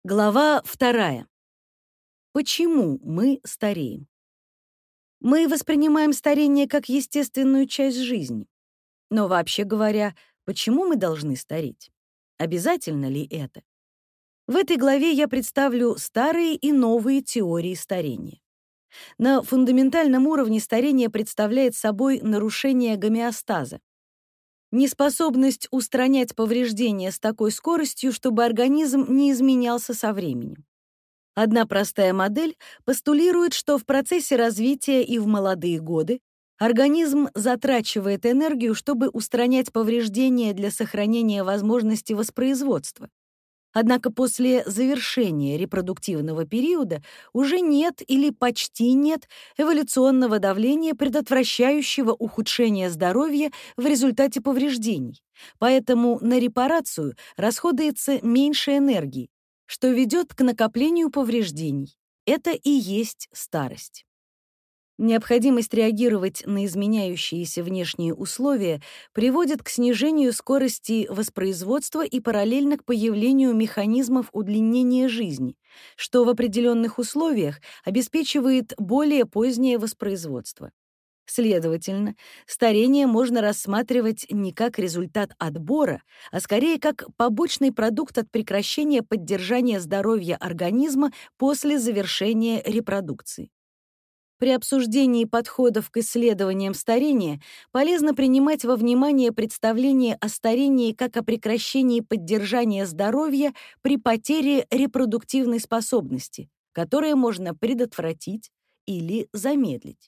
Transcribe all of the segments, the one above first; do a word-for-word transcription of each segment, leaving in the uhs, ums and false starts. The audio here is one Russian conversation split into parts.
Глава вторая. Почему мы стареем? Мы воспринимаем старение как естественную часть жизни. Но вообще говоря, почему мы должны стареть? Обязательно ли это? В этой главе я представлю старые и новые теории старения. На фундаментальном уровне старение представляет собой нарушение гомеостаза. Неспособность устранять повреждения с такой скоростью, чтобы организм не изменялся со временем. Одна простая модель постулирует, что в процессе развития и в молодые годы организм затрачивает энергию, чтобы устранять повреждения для сохранения возможности воспроизводства. Однако после завершения репродуктивного периода уже нет или почти нет эволюционного давления, предотвращающего ухудшение здоровья в результате повреждений. Поэтому на репарацию расходуется меньше энергии, что ведет к накоплению повреждений. Это и есть старость. Необходимость реагировать на изменяющиеся внешние условия приводит к снижению скорости воспроизводства и параллельно к появлению механизмов удлинения жизни, что в определенных условиях обеспечивает более позднее воспроизводство. Следовательно, старение можно рассматривать не как результат отбора, а скорее как побочный продукт от прекращения поддержания здоровья организма после завершения репродукции. При обсуждении подходов к исследованиям старения полезно принимать во внимание представление о старении как о прекращении поддержания здоровья при потере репродуктивной способности, которое можно предотвратить или замедлить.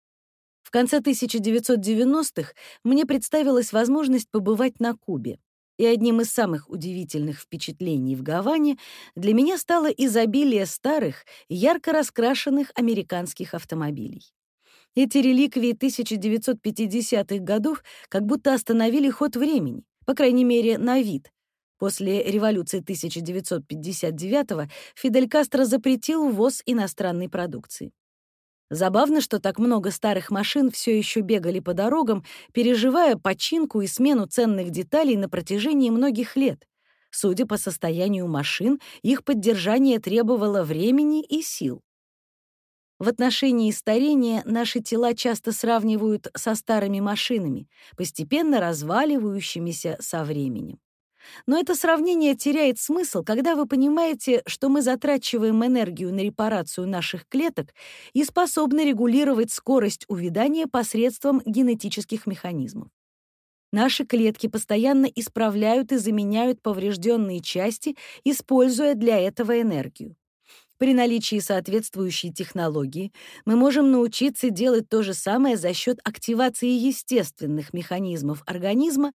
В конце тысяча девятьсот девяностых мне представилась возможность побывать на Кубе, и одним из самых удивительных впечатлений в Гаване для меня стало изобилие старых, ярко раскрашенных американских автомобилей. Эти реликвии тысяча девятьсот пятидесятых годов как будто остановили ход времени, по крайней мере, на вид. После революции тысяча девятьсот пятьдесят девятого Фидель Кастро запретил ввоз иностранной продукции. Забавно, что так много старых машин все еще бегали по дорогам, переживая починку и смену ценных деталей на протяжении многих лет. Судя по состоянию машин, их поддержание требовало времени и сил. В отношении старения наши тела часто сравнивают со старыми машинами, постепенно разваливающимися со временем. Но это сравнение теряет смысл, когда вы понимаете, что мы затрачиваем энергию на репарацию наших клеток и способны регулировать скорость увядания посредством генетических механизмов. Наши клетки постоянно исправляют и заменяют поврежденные части, используя для этого энергию. При наличии соответствующей технологии мы можем научиться делать то же самое за счет активации естественных механизмов организма,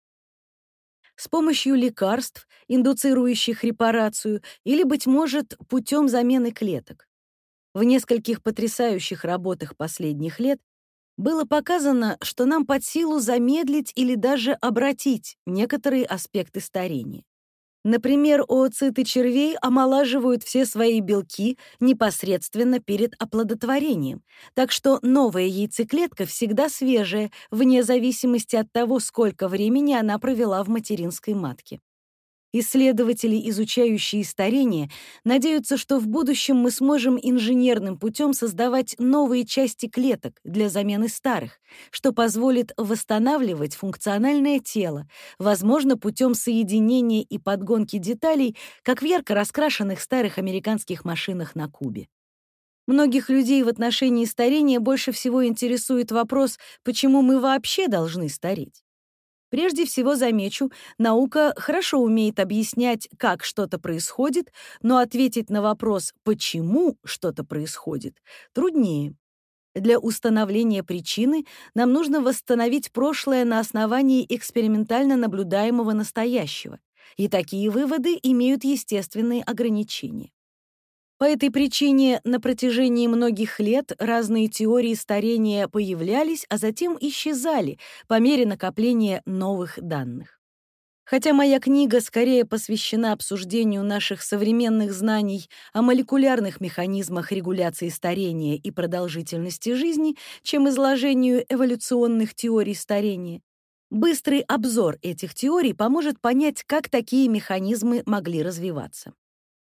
с помощью лекарств, индуцирующих репарацию, или, быть может, путем замены клеток. В нескольких потрясающих работах последних лет было показано, что нам под силу замедлить или даже обратить некоторые аспекты старения. Например, oocyты червей омолаживают все свои белки непосредственно перед оплодотворением, так что новая яйцеклетка всегда свежая, вне зависимости от того, сколько времени она провела в материнской матке. Исследователи, изучающие старение, надеются, что в будущем мы сможем инженерным путем создавать новые части клеток для замены старых, что позволит восстанавливать функциональное тело, возможно, путем соединения и подгонки деталей, как в ярко раскрашенных старых американских машинах на Кубе. Многих людей в отношении старения больше всего интересует вопрос, почему мы вообще должны стареть. Прежде всего замечу, наука хорошо умеет объяснять, как что-то происходит, но ответить на вопрос, почему что-то происходит, труднее. Для установления причины нам нужно восстановить прошлое на основании экспериментально наблюдаемого настоящего, и такие выводы имеют естественные ограничения. По этой причине на протяжении многих лет разные теории старения появлялись, а затем исчезали по мере накопления новых данных. Хотя моя книга скорее посвящена обсуждению наших современных знаний о молекулярных механизмах регуляции старения и продолжительности жизни, чем изложению эволюционных теорий старения, быстрый обзор этих теорий поможет понять, как такие механизмы могли развиваться.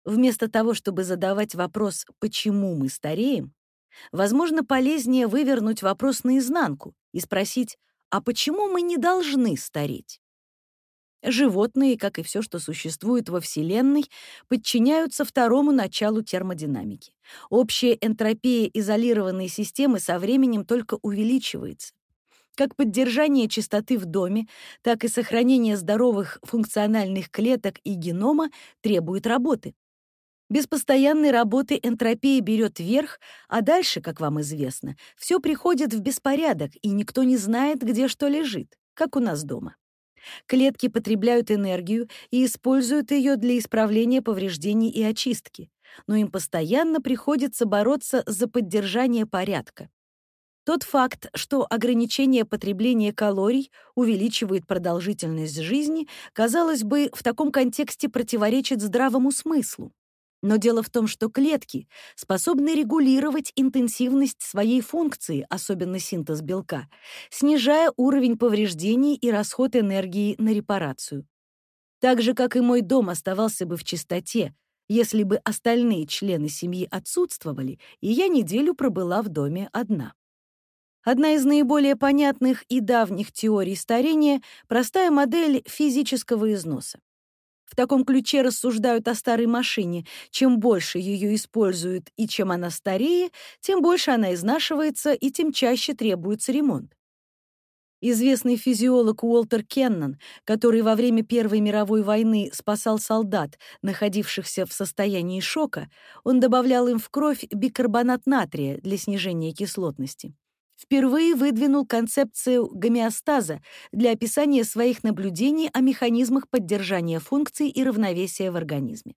Вместо того, чтобы задавать вопрос «почему мы стареем?», возможно, полезнее вывернуть вопрос наизнанку и спросить «а почему мы не должны стареть?». Животные, как и все, что существует во Вселенной, подчиняются второму началу термодинамики. Общая энтропия изолированной системы со временем только увеличивается. Как поддержание чистоты в доме, так и сохранение здоровых функциональных клеток и генома требует работы. Без постоянной работы энтропия берет верх, а дальше, как вам известно, все приходит в беспорядок, и никто не знает, где что лежит, как у нас дома. Клетки потребляют энергию и используют ее для исправления повреждений и очистки, но им постоянно приходится бороться за поддержание порядка. Тот факт, что ограничение потребления калорий увеличивает продолжительность жизни, казалось бы, в таком контексте противоречит здравому смыслу. Но дело в том, что клетки способны регулировать интенсивность своей функции, особенно синтез белка, снижая уровень повреждений и расход энергии на репарацию. Так же, как и мой дом оставался бы в чистоте, если бы остальные члены семьи отсутствовали, и я неделю пробыла в доме одна. Одна из наиболее понятных и давних теорий старения — простая модель физического износа. В таком ключе рассуждают о старой машине. Чем больше ее используют и чем она старее, тем больше она изнашивается и тем чаще требуется ремонт. Известный физиолог Уолтер Кеннон, который во время Первой мировой войны спасал солдат, находившихся в состоянии шока, он добавлял им в кровь бикарбонат натрия для снижения кислотности. Впервые выдвинул концепцию гомеостаза для описания своих наблюдений о механизмах поддержания функций и равновесия в организме.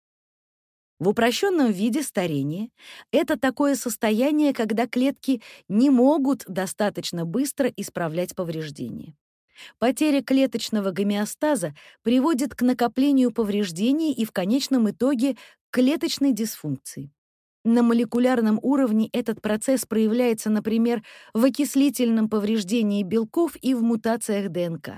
В упрощенном виде старение — это такое состояние, когда клетки не могут достаточно быстро исправлять повреждения. Потеря клеточного гомеостаза приводит к накоплению повреждений и в конечном итоге к клеточной дисфункции. На молекулярном уровне этот процесс проявляется, например, в окислительном повреждении белков и в мутациях ДНК.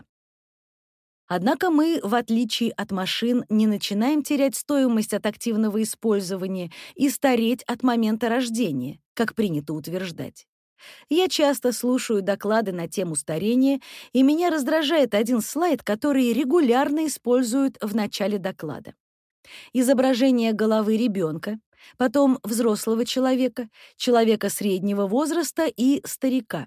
Однако мы, в отличие от машин, не начинаем терять стоимость от активного использования и стареть от момента рождения, как принято утверждать. Я часто слушаю доклады на тему старения, и меня раздражает один слайд, который регулярно используют в начале доклада. Изображение головы ребенка, потом взрослого человека, человека среднего возраста и старика.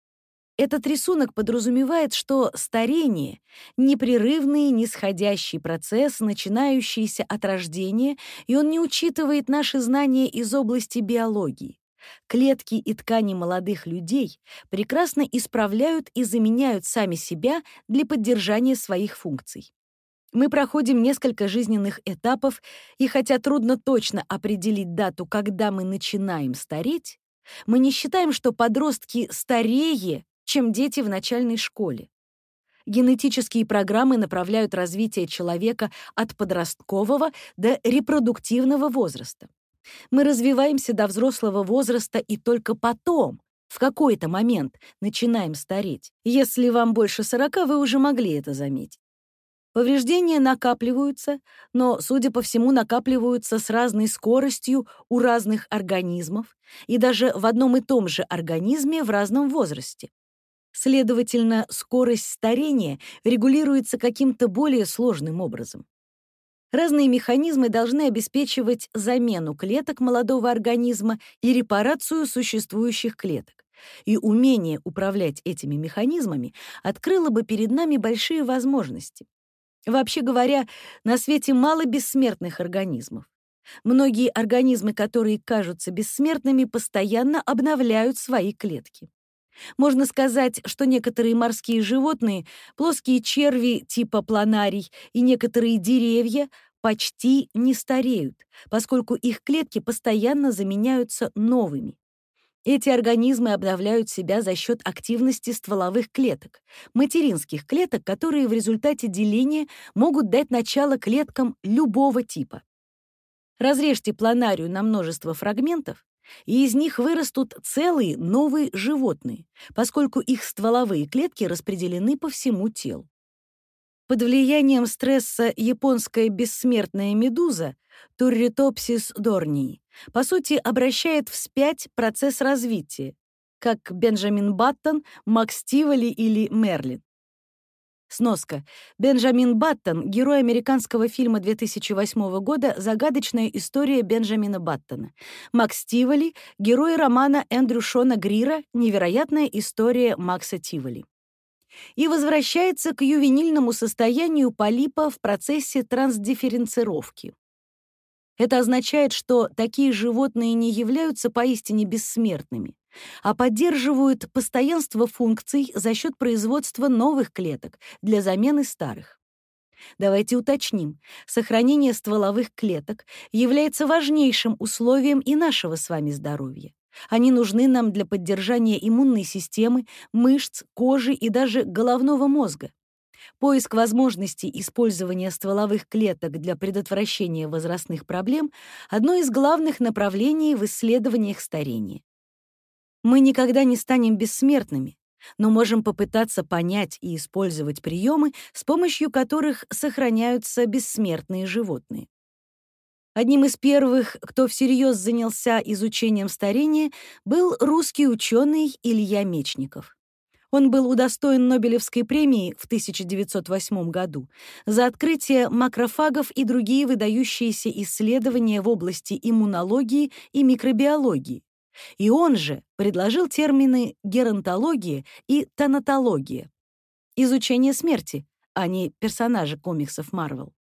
Этот рисунок подразумевает, что старение — непрерывный нисходящий процесс, начинающийся от рождения, и он не учитывает наши знания из области биологии. Клетки и ткани молодых людей прекрасно исправляют и заменяют сами себя для поддержания своих функций. Мы проходим несколько жизненных этапов, и хотя трудно точно определить дату, когда мы начинаем стареть, мы не считаем, что подростки старее, чем дети в начальной школе. Генетические программы направляют развитие человека от подросткового до репродуктивного возраста. Мы развиваемся до взрослого возраста и только потом, в какой-то момент, начинаем стареть. Если вам больше сорока, вы уже могли это заметить. Повреждения накапливаются, но, судя по всему, накапливаются с разной скоростью у разных организмов и даже в одном и том же организме в разном возрасте. Следовательно, скорость старения регулируется каким-то более сложным образом. Разные механизмы должны обеспечивать замену клеток молодого организма и репарацию существующих клеток. И умение управлять этими механизмами открыло бы перед нами большие возможности. Вообще говоря, на свете мало бессмертных организмов. Многие организмы, которые кажутся бессмертными, постоянно обновляют свои клетки. Можно сказать, что некоторые морские животные, плоские черви типа планарий и некоторые деревья почти не стареют, поскольку их клетки постоянно заменяются новыми. Эти организмы обновляют себя за счет активности стволовых клеток, материнских клеток, которые в результате деления могут дать начало клеткам любого типа. Разрежьте планарию на множество фрагментов, и из них вырастут целые новые животные, поскольку их стволовые клетки распределены по всему телу. Под влиянием стресса японская бессмертная медуза Turritopsis dornii по сути обращает вспять процесс развития, как Бенджамин Баттон, Макс Тиволи или Мерлин. Сноска. Бенджамин Баттон — герой американского фильма две тысячи восьмого года «Загадочная история Бенджамина Баттона». Макс Тиволи — герой романа Эндрю Шона Грира «Невероятная история Макса Тиволи». И возвращается к ювенильному состоянию полипа в процессе трансдифференцировки. Это означает, что такие животные не являются поистине бессмертными, а поддерживают постоянство функций за счет производства новых клеток для замены старых. Давайте уточним, сохранение стволовых клеток является важнейшим условием и нашего с вами здоровья. Они нужны нам для поддержания иммунной системы, мышц, кожи и даже головного мозга. Поиск возможностей использования стволовых клеток для предотвращения возрастных проблем — одно из главных направлений в исследованиях старения. Мы никогда не станем бессмертными, но можем попытаться понять и использовать приемы, с помощью которых сохраняются бессмертные животные. Одним из первых, кто всерьез занялся изучением старения, был русский ученый Илья Мечников. Он был удостоен Нобелевской премии в тысяча девятьсот восьмом году за открытие макрофагов и другие выдающиеся исследования в области иммунологии и микробиологии. И он же предложил термины геронтология и тhanатология — изучение смерти, а не персонажа комиксов Марвел.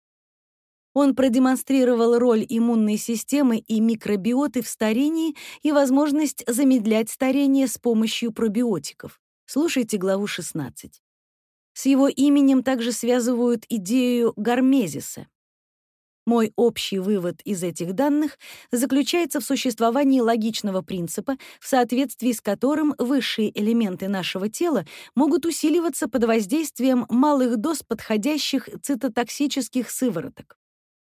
Он продемонстрировал роль иммунной системы и микробиоты в старении и возможность замедлять старение с помощью пробиотиков. Слушайте главу шестнадцать. С его именем также связывают идею гармезиса. Мой общий вывод из этих данных заключается в существовании логичного принципа, в соответствии с которым высшие элементы нашего тела могут усиливаться под воздействием малых доз подходящих цитотоксических сывороток.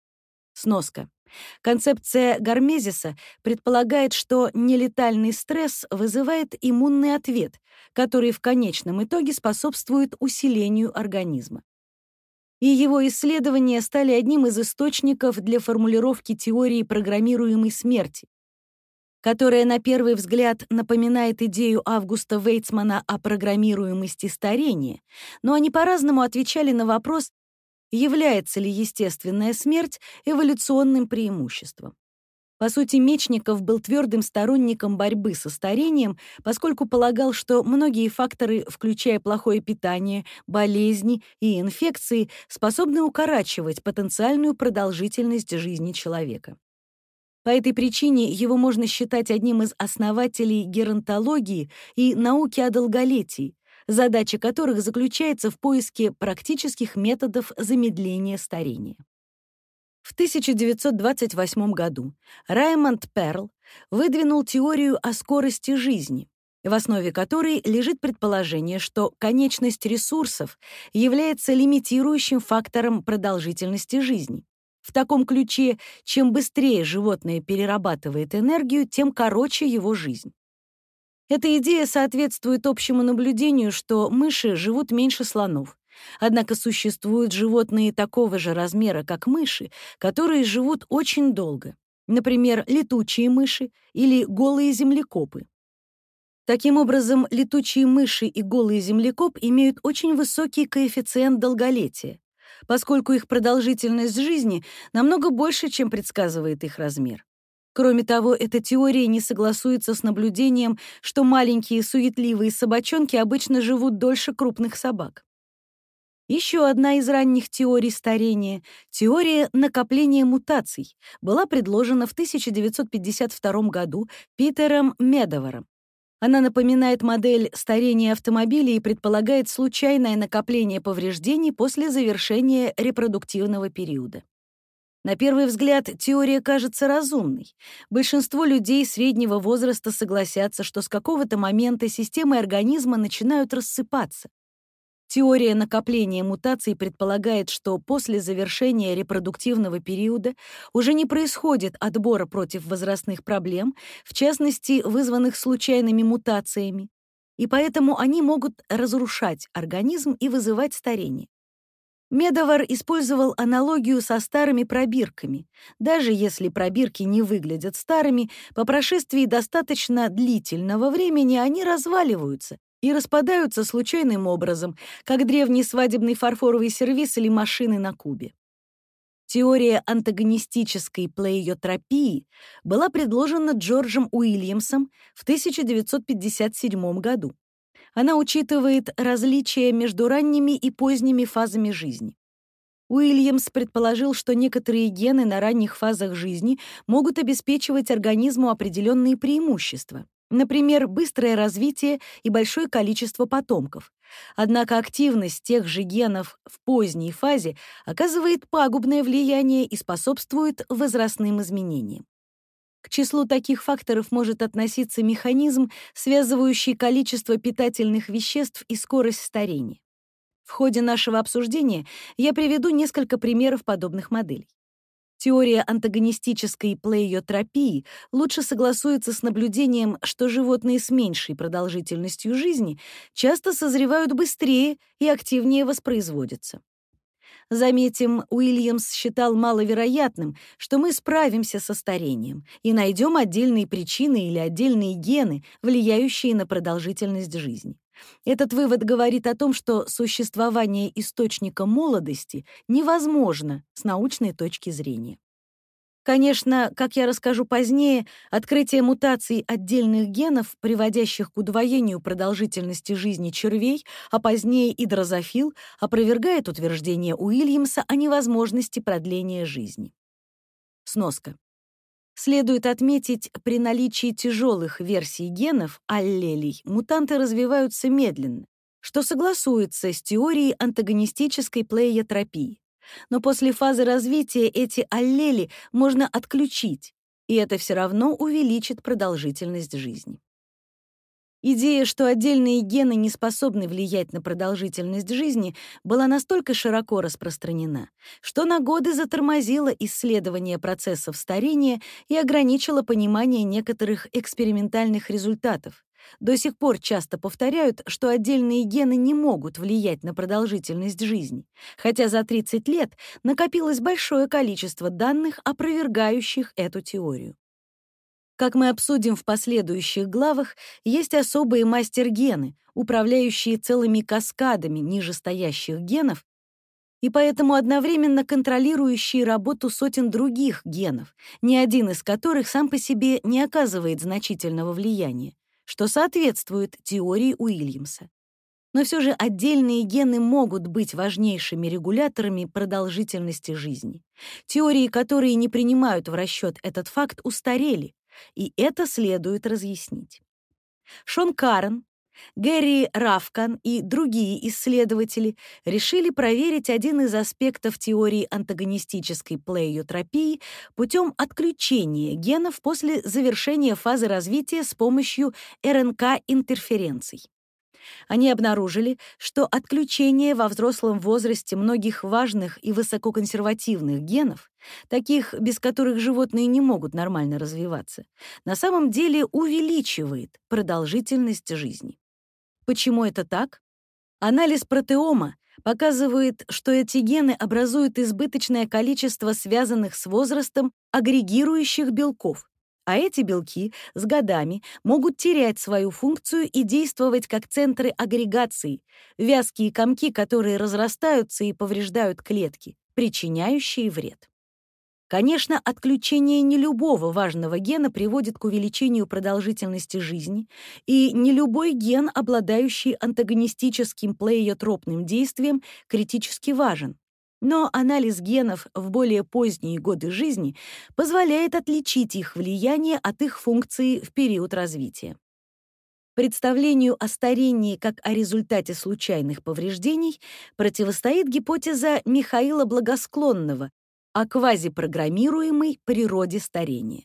Сноска. Концепция гармезиса предполагает, что нелетальный стресс вызывает иммунный ответ, который в конечном итоге способствует усилению организма. И его исследования стали одним из источников для формулировки теории программируемой смерти, которая на первый взгляд напоминает идею Августа Вейцмана о программируемости старения, но они по-разному отвечали на вопрос, является ли естественная смерть эволюционным преимуществом. По сути, Мечников был твердым сторонником борьбы со старением, поскольку полагал, что многие факторы, включая плохое питание, болезни и инфекции, способны укорачивать потенциальную продолжительность жизни человека. По этой причине его можно считать одним из основателей геронтологии и науки о долголетии, задача которых заключается в поиске практических методов замедления старения. В тысяча девятьсот двадцать восьмом году Раймонд Перл выдвинул теорию о скорости жизни, в основе которой лежит предположение, что конечность ресурсов является лимитирующим фактором продолжительности жизни. В таком ключе, чем быстрее животное перерабатывает энергию, тем короче его жизнь. Эта идея соответствует общему наблюдению, что мыши живут меньше слонов. Однако существуют животные такого же размера, как мыши, которые живут очень долго. Например, летучие мыши или голые землекопы. Таким образом, летучие мыши и голый землекоп имеют очень высокий коэффициент долголетия, поскольку их продолжительность жизни намного больше, чем предсказывает их размер. Кроме того, эта теория не согласуется с наблюдением, что маленькие суетливые собачонки обычно живут дольше крупных собак. Еще одна из ранних теорий старения — теория накопления мутаций — была предложена в тысяча девятьсот пятьдесят втором году Питером Медоваром. Она напоминает модель старения автомобиля и предполагает случайное накопление повреждений после завершения репродуктивного периода. На первый взгляд, теория кажется разумной. Большинство людей среднего возраста согласятся, что с какого-то момента системы организма начинают рассыпаться. Теория накопления мутаций предполагает, что после завершения репродуктивного периода уже не происходит отбора против возрастных проблем, в частности, вызванных случайными мутациями, и поэтому они могут разрушать организм и вызывать старение. Медовар использовал аналогию со старыми пробирками. Даже если пробирки не выглядят старыми, по прошествии достаточно длительного времени они разваливаются и распадаются случайным образом, как древний свадебный фарфоровый сервиз или машины на кубе. Теория антагонистической плеиотропии была предложена Джорджем Уильямсом в тысяча девятьсот пятьдесят седьмом году. Она учитывает различия между ранними и поздними фазами жизни. Уильямс предположил, что некоторые гены на ранних фазах жизни могут обеспечивать организму определенные преимущества, например, быстрое развитие и большое количество потомков. Однако активность тех же генов в поздней фазе оказывает пагубное влияние и способствует возрастным изменениям. К числу таких факторов может относиться механизм, связывающий количество питательных веществ и скорость старения. В ходе нашего обсуждения я приведу несколько примеров подобных моделей. Теория антагонистической плеиотропии лучше согласуется с наблюдением, что животные с меньшей продолжительностью жизни часто созревают быстрее и активнее воспроизводятся. Заметим, Уильямс считал маловероятным, что мы справимся со старением и найдем отдельные причины или отдельные гены, влияющие на продолжительность жизни. Этот вывод говорит о том, что существование источника молодости невозможно с научной точки зрения. Конечно, как я расскажу позднее, открытие мутаций отдельных генов, приводящих к удвоению продолжительности жизни червей, а позднее и дрозофил, опровергает утверждение Уильямса о невозможности продления жизни. Сноска. Следует отметить, при наличии тяжелых версий генов, аллелей, мутанты развиваются медленно, что согласуется с теорией антагонистической плеиотропии. Но после фазы развития эти аллели можно отключить, и это все равно увеличит продолжительность жизни. Идея, что отдельные гены не способны влиять на продолжительность жизни, была настолько широко распространена, что на годы затормозила исследование процессов старения и ограничила понимание некоторых экспериментальных результатов. До сих пор часто повторяют, что отдельные гены не могут влиять на продолжительность жизни, хотя за тридцать лет накопилось большое количество данных, опровергающих эту теорию. Как мы обсудим в последующих главах, есть особые мастер-гены, управляющие целыми каскадами нижестоящих генов, и поэтому одновременно контролирующие работу сотен других генов, ни один из которых сам по себе не оказывает значительного влияния, что соответствует теории Уильямса. Но все же отдельные гены могут быть важнейшими регуляторами продолжительности жизни. Теории, которые не принимают в расчет этот факт, устарели, и это следует разъяснить. Шон Карен, Гэри Равкан и другие исследователи решили проверить один из аспектов теории антагонистической плеиотропии путем отключения генов после завершения фазы развития с помощью эр эн ка-интерференций. Они обнаружили, что отключение во взрослом возрасте многих важных и высококонсервативных генов, таких, без которых животные не могут нормально развиваться, на самом деле увеличивает продолжительность жизни. Почему это так? Анализ протеома показывает, что эти гены образуют избыточное количество связанных с возрастом агрегирующих белков, а эти белки с годами могут терять свою функцию и действовать как центры агрегации, вязкие комки, которые разрастаются и повреждают клетки, причиняющие вред. Конечно, отключение не любого важного гена приводит к увеличению продолжительности жизни, и не любой ген, обладающий антагонистическим плеиотропным действием, критически важен. Но анализ генов в более поздние годы жизни позволяет отличить их влияние от их функции в период развития. Представлению о старении как о результате случайных повреждений противостоит гипотеза Михаила Благосклонного о квазипрограммируемой природе старения.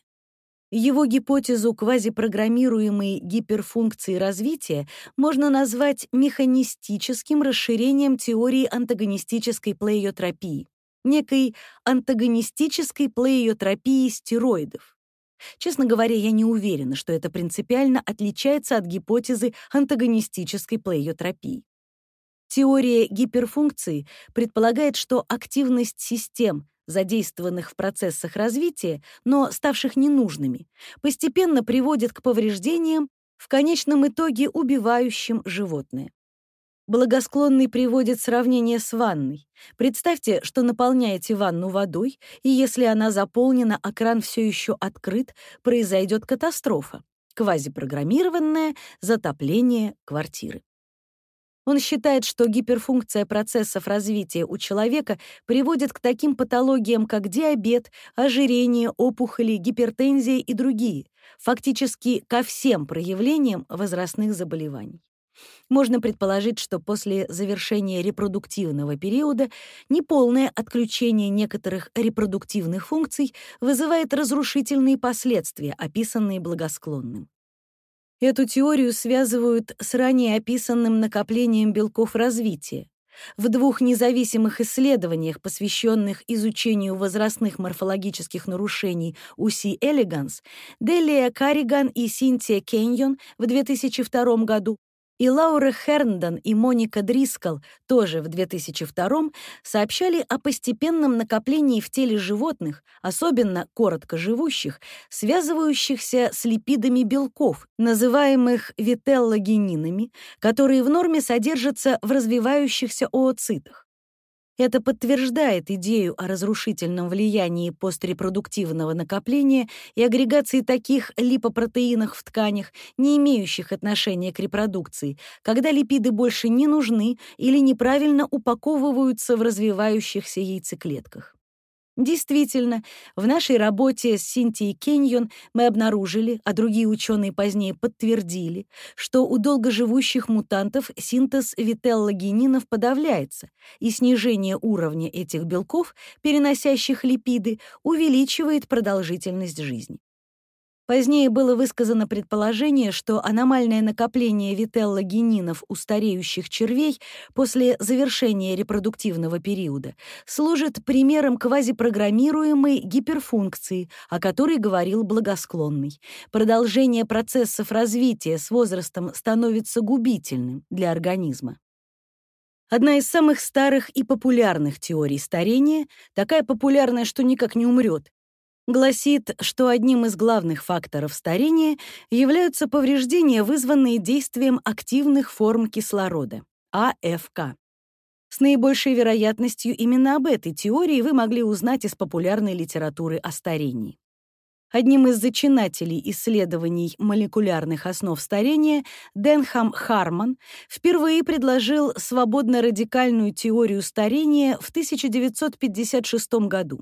Его гипотезу квазипрограммируемой гиперфункции развития можно назвать механистическим расширением теории антагонистической плеиотропии, некой антагонистической плеиотропии стероидов. Честно говоря, я не уверена, что это принципиально отличается от гипотезы антагонистической плеиотропии. Теория гиперфункции предполагает, что активность систем, задействованных в процессах развития, но ставших ненужными, постепенно приводит к повреждениям, в конечном итоге убивающим животное. Благосклонный приводит сравнение с ванной. Представьте, что наполняете ванну водой, и если она заполнена, а кран все еще открыт, произойдет катастрофа — квазипрограммированное затопление квартиры. Он считает, что гиперфункция процессов развития у человека приводит к таким патологиям, как диабет, ожирение, опухоли, гипертензия и другие, фактически ко всем проявлениям возрастных заболеваний. Можно предположить, что после завершения репродуктивного периода неполное отключение некоторых репродуктивных функций вызывает разрушительные последствия, описанные благосклонным. Эту теорию связывают с ранее описанным накоплением белков развития. В двух независимых исследованиях, посвященных изучению возрастных морфологических нарушений у C. elegans, Делия Карриган и Синтия Кеньон в две тысячи втором году и Лаура Херндон и Моника Дрискал тоже в две тысячи втором сообщали о постепенном накоплении в теле животных, особенно короткоживущих, связывающихся с липидами белков, называемых вителлогенинами, которые в норме содержатся в развивающихся ooцитах. Это подтверждает идею о разрушительном влиянии пострепродуктивного накопления и агрегации таких липопротеинов в тканях, не имеющих отношения к репродукции, когда липиды больше не нужны или неправильно упаковываются в развивающихся яйцеклетках. Действительно, в нашей работе с Синтией Кеньон мы обнаружили, а другие ученые позднее подтвердили, что у долгоживущих мутантов синтез вителлогенинов подавляется, и снижение уровня этих белков, переносящих липиды, увеличивает продолжительность жизни. Позднее было высказано предположение, что аномальное накопление вителлогенинов у стареющих червей после завершения репродуктивного периода служит примером квазипрограммируемой гиперфункции, о которой говорил благосклонный. Продолжение процессов развития с возрастом становится губительным для организма. Одна из самых старых и популярных теорий старения, такая популярная, что никак не умрет, гласит, что одним из главных факторов старения являются повреждения, вызванные действием активных форм кислорода — А Ф К. С наибольшей вероятностью именно об этой теории вы могли узнать из популярной литературы о старении. Одним из зачинателей исследований молекулярных основ старения Денхам Харман впервые предложил свободно-радикальную теорию старения в тысяча девятьсот пятьдесят шестом году.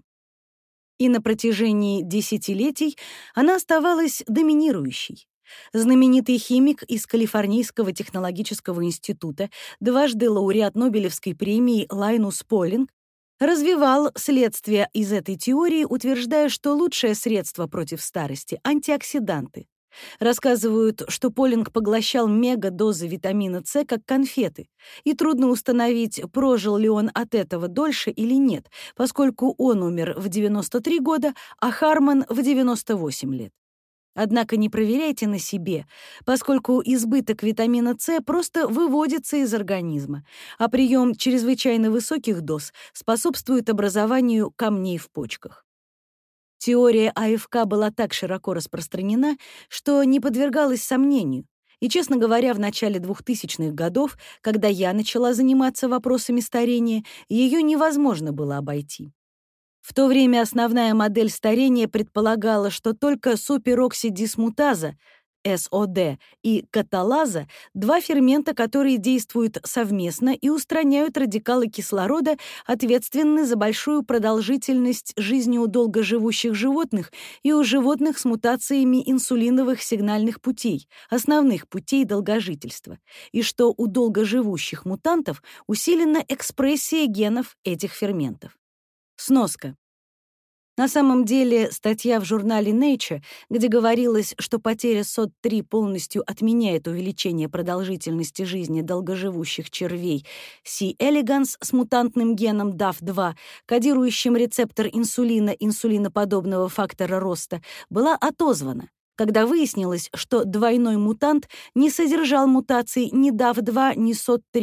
И на протяжении десятилетий она оставалась доминирующей. Знаменитый химик из Калифорнийского технологического института, дважды лауреат Нобелевской премии Лайнус Полинг, развивал следствие из этой теории, утверждая, что лучшее средство против старости — антиоксиданты. Рассказывают, что Полинг поглощал мегадозы витамина С как конфеты, и трудно установить, прожил ли он от этого дольше или нет, поскольку он умер в девяносто три года, а Харман — в девяносто восемь лет. Однако не проверяйте на себе, поскольку избыток витамина С просто выводится из организма, а прием чрезвычайно высоких доз способствует образованию камней в почках. Теория А Ф К была так широко распространена, что не подвергалась сомнению. И, честно говоря, в начале двухтысячных годов, когда я начала заниматься вопросами старения, ее невозможно было обойти. В то время основная модель старения предполагала, что только супероксидисмутаза, С О Д, и каталаза — два фермента, которые действуют совместно и устраняют радикалы кислорода, ответственны за большую продолжительность жизни у долгоживущих животных и у животных с мутациями инсулиновых сигнальных путей, основных путей долгожительства, и что у долгоживущих мутантов усилена экспрессия генов этих ферментов. Сноска. На самом деле, статья в журнале Nature, где говорилось, что потеря сод три полностью отменяет увеличение продолжительности жизни долгоживущих червей C. elegans с мутантным геном даф два, кодирующим рецептор инсулина инсулиноподобного фактора роста, была отозвана, когда выяснилось, что двойной мутант не содержал мутаций ни даф два, ни сод три.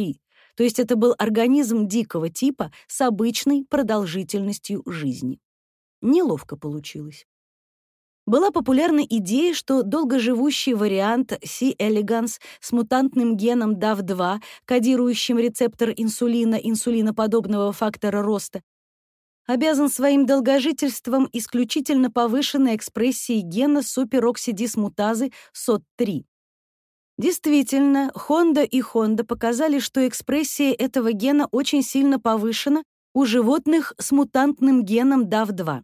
То есть это был организм дикого типа с обычной продолжительностью жизни. Неловко получилось. Была популярна идея, что долгоживущий вариант C. elegans с мутантным геном даф два, кодирующим рецептор инсулина, инсулиноподобного фактора роста, обязан своим долгожительством исключительно повышенной экспрессией гена супероксидисмутазы сот три. Действительно, Хонда и Хонда показали, что экспрессия этого гена очень сильно повышена у животных с мутантным геном даф два.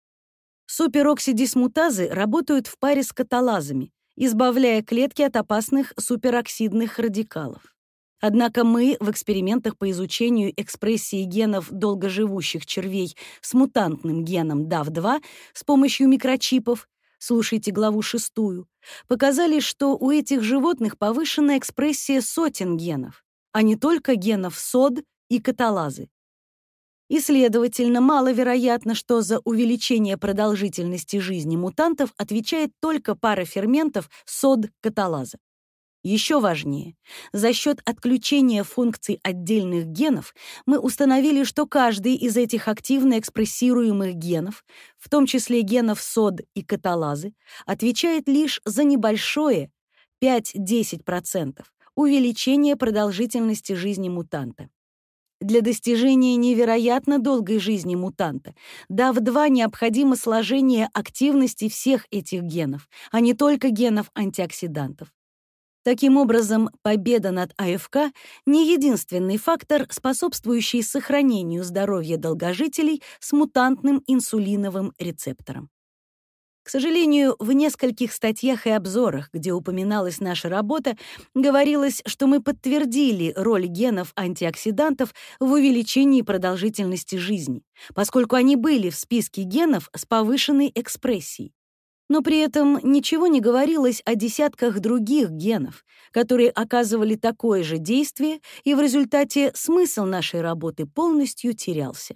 Супероксидисмутазы работают в паре с каталазами, избавляя клетки от опасных супероксидных радикалов. Однако мы в экспериментах по изучению экспрессии генов долгоживущих червей с мутантным геном даф два с помощью микрочипов, слушайте главу шестую, показали, что у этих животных повышена экспрессия сотен генов, а не только генов сод и каталазы. И, следовательно, маловероятно, что за увеличение продолжительности жизни мутантов отвечает только пара ферментов сод-каталаза. Еще важнее, за счет отключения функций отдельных генов мы установили, что каждый из этих активно экспрессируемых генов, в том числе генов сод и каталазы, отвечает лишь за небольшое пять-десять процентов увеличение продолжительности жизни мутанта. Для достижения невероятно долгой жизни мутанта даф два необходимо сложение активности всех этих генов, а не только генов антиоксидантов. Таким образом, победа над АФК — не единственный фактор, способствующий сохранению здоровья долгожителей с мутантным инсулиновым рецептором. К сожалению, в нескольких статьях и обзорах, где упоминалась наша работа, говорилось, что мы подтвердили роль генов антиоксидантов в увеличении продолжительности жизни, поскольку они были в списке генов с повышенной экспрессией. Но при этом ничего не говорилось о десятках других генов, которые оказывали такое же действие, и в результате смысл нашей работы полностью терялся.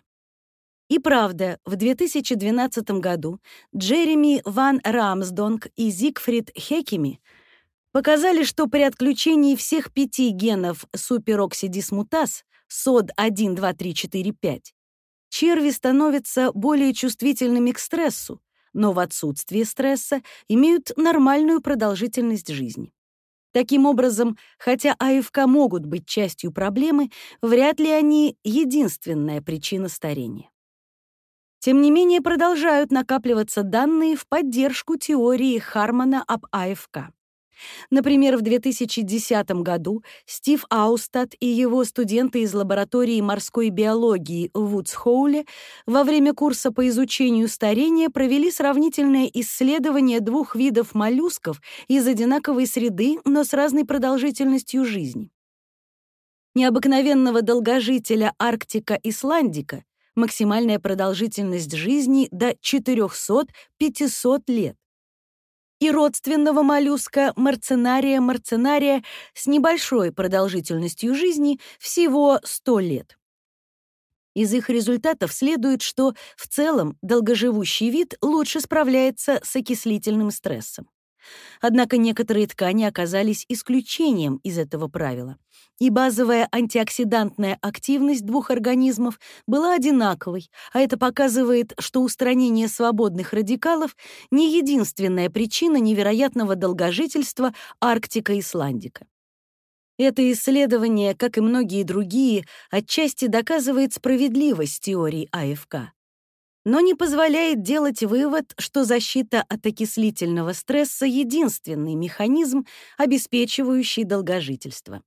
И правда, в две тысячи двенадцатом году Джереми ван Рамсдонг и Зигфрид Хекеми показали, что при отключении всех пяти генов супероксидисмутаз сод один, два, три, четыре, пять черви становятся более чувствительными к стрессу, но в отсутствие стресса имеют нормальную продолжительность жизни. Таким образом, хотя АФК могут быть частью проблемы, вряд ли они единственная причина старения. Тем не менее, продолжают накапливаться данные в поддержку теории Хармана об АФК. Например, в две тысячи десятом году Стив Аустад и его студенты из лаборатории морской биологии в Вудс-Хоуле во время курса по изучению старения провели сравнительное исследование двух видов моллюсков из одинаковой среды, но с разной продолжительностью жизни. Необыкновенного долгожителя Арктика исландика максимальная продолжительность жизни до четырёхсот-пятисот лет. И родственного моллюска Марцинария марцинария с небольшой продолжительностью жизни всего сто лет. Из их результатов следует, что в целом долгоживущий вид лучше справляется с окислительным стрессом. Однако некоторые ткани оказались исключением из этого правила, и базовая антиоксидантная активность двух организмов была одинаковой, а это показывает, что устранение свободных радикалов — не единственная причина невероятного долгожительства Арктика исландика. Это исследование, как и многие другие, отчасти доказывает справедливость теории АФК, но не позволяет делать вывод, что защита от окислительного стресса — единственный механизм, обеспечивающий долгожительство.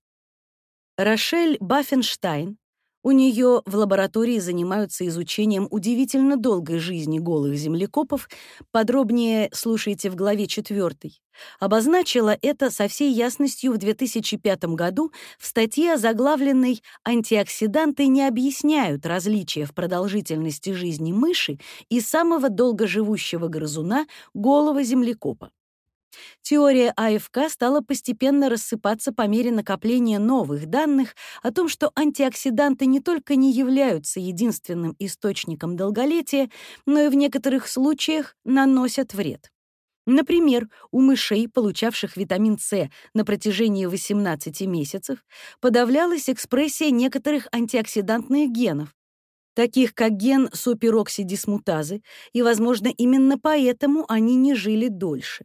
Рошель Баффенштайн, у нее в лаборатории занимаются изучением удивительно долгой жизни голых землекопов, подробнее слушайте в главе четвёртой, обозначила это со всей ясностью в две тысячи пятом году в статье, озаглавленной «Антиоксиданты не объясняют различия в продолжительности жизни мыши и самого долгоживущего грызуна голого землекопа». Теория АФК стала постепенно рассыпаться по мере накопления новых данных о том, что антиоксиданты не только не являются единственным источником долголетия, но и в некоторых случаях наносят вред. Например, у мышей, получавших витамин С на протяжении восемнадцати месяцев, подавлялась экспрессия некоторых антиоксидантных генов, таких как ген супероксидисмутазы, и, возможно, именно поэтому они не жили дольше.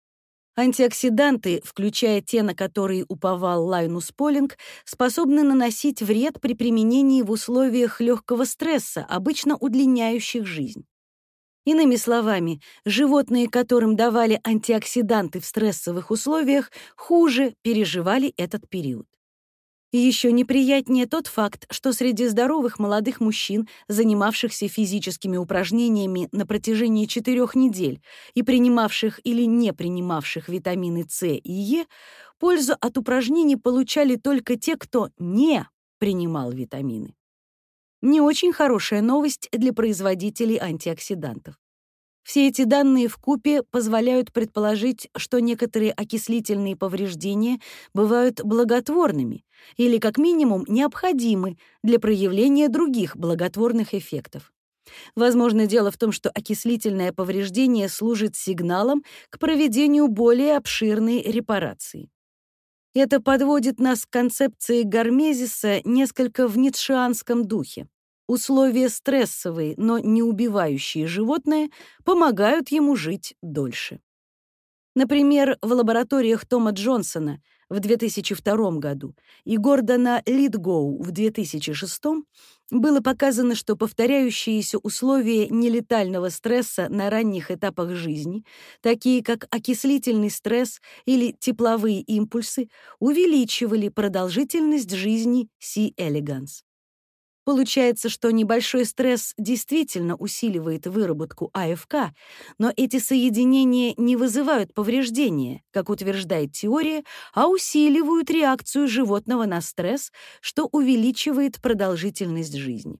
Антиоксиданты, включая те, на которые уповал Лайнус Полинг, способны наносить вред при применении в условиях легкого стресса, обычно удлиняющих жизнь. Иными словами, животные, которым давали антиоксиданты в стрессовых условиях, хуже переживали этот период. И еще неприятнее тот факт, что среди здоровых молодых мужчин, занимавшихся физическими упражнениями на протяжении четырех недель и принимавших или не принимавших витамины С и Е, пользу от упражнений получали только те, кто не принимал витамины. Не очень хорошая новость для производителей антиоксидантов. Все эти данные вкупе позволяют предположить, что некоторые окислительные повреждения бывают благотворными или, как минимум, необходимы для проявления других благотворных эффектов. Возможно, дело в том, что окислительное повреждение служит сигналом к проведению более обширной репарации. Это подводит нас к концепции Гармезиса несколько в ницшеанском духе. Условия стрессовые, но не убивающие животное помогают ему жить дольше. Например, в лабораториях Тома Джонсона в две тысячи втором году и Гордона Литгоу в две тысячи шестом было показано, что повторяющиеся условия нелетального стресса на ранних этапах жизни, такие как окислительный стресс или тепловые импульсы, увеличивали продолжительность жизни C. elegans. Получается, что небольшой стресс действительно усиливает выработку АФК, но эти соединения не вызывают повреждения, как утверждает теория, а усиливают реакцию животного на стресс, что увеличивает продолжительность жизни.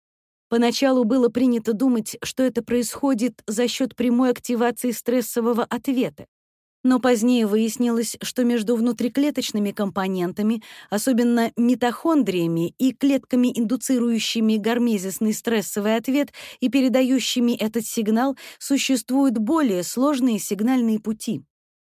Поначалу было принято думать, что это происходит за счет прямой активации стрессового ответа. Но позднее выяснилось, что между внутриклеточными компонентами, особенно митохондриями и клетками, индуцирующими гармезисный стрессовый ответ и передающими этот сигнал, существуют более сложные сигнальные пути.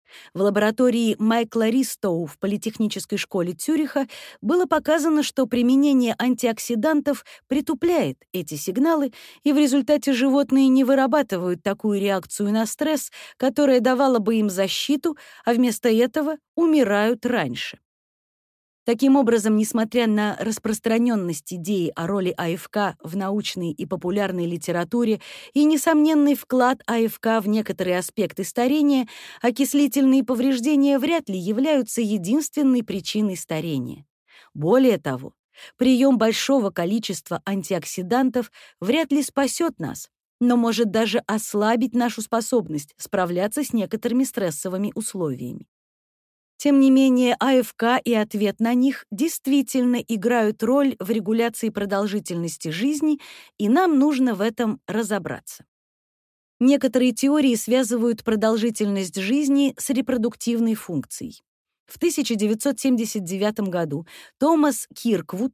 В лаборатории Майкла Ристоу в Политехнической школе Цюриха было показано, что применение антиоксидантов притупляет эти сигналы, и в результате животные не вырабатывают такую реакцию на стресс, которая давала бы им защиту, а вместо этого умирают раньше. Таким образом, несмотря на распространенность идеи о роли АФК в научной и популярной литературе и несомненный вклад АФК в некоторые аспекты старения, окислительные повреждения вряд ли являются единственной причиной старения. Более того, прием большого количества антиоксидантов вряд ли спасет нас, но может даже ослабить нашу способность справляться с некоторыми стрессовыми условиями. Тем не менее, АФК и ответ на них действительно играют роль в регуляции продолжительности жизни, и нам нужно в этом разобраться. Некоторые теории связывают продолжительность жизни с репродуктивной функцией. В тысяча девятьсот семьдесят девятом году Томас Кирквуд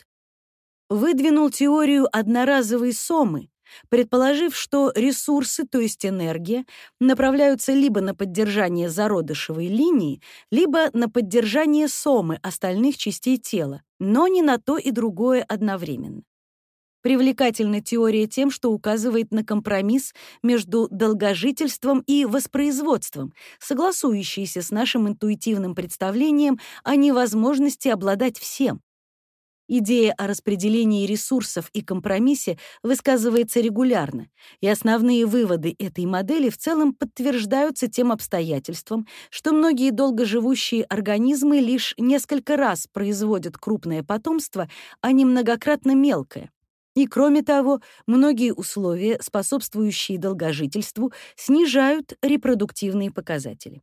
выдвинул теорию одноразовой сомы, предположив, что ресурсы, то есть энергия, направляются либо на поддержание зародышевой линии, либо на поддержание сомы остальных частей тела, но не на то и другое одновременно. Привлекательна теория тем, что указывает на компромисс между долгожительством и воспроизводством, согласующийся с нашим интуитивным представлением о невозможности обладать всем. Идея о распределении ресурсов и компромиссе высказывается регулярно, и основные выводы этой модели в целом подтверждаются тем обстоятельством, что многие долгоживущие организмы лишь несколько раз производят крупное потомство, а не многократно мелкое. И, кроме того, многие условия, способствующие долгожительству, снижают репродуктивные показатели.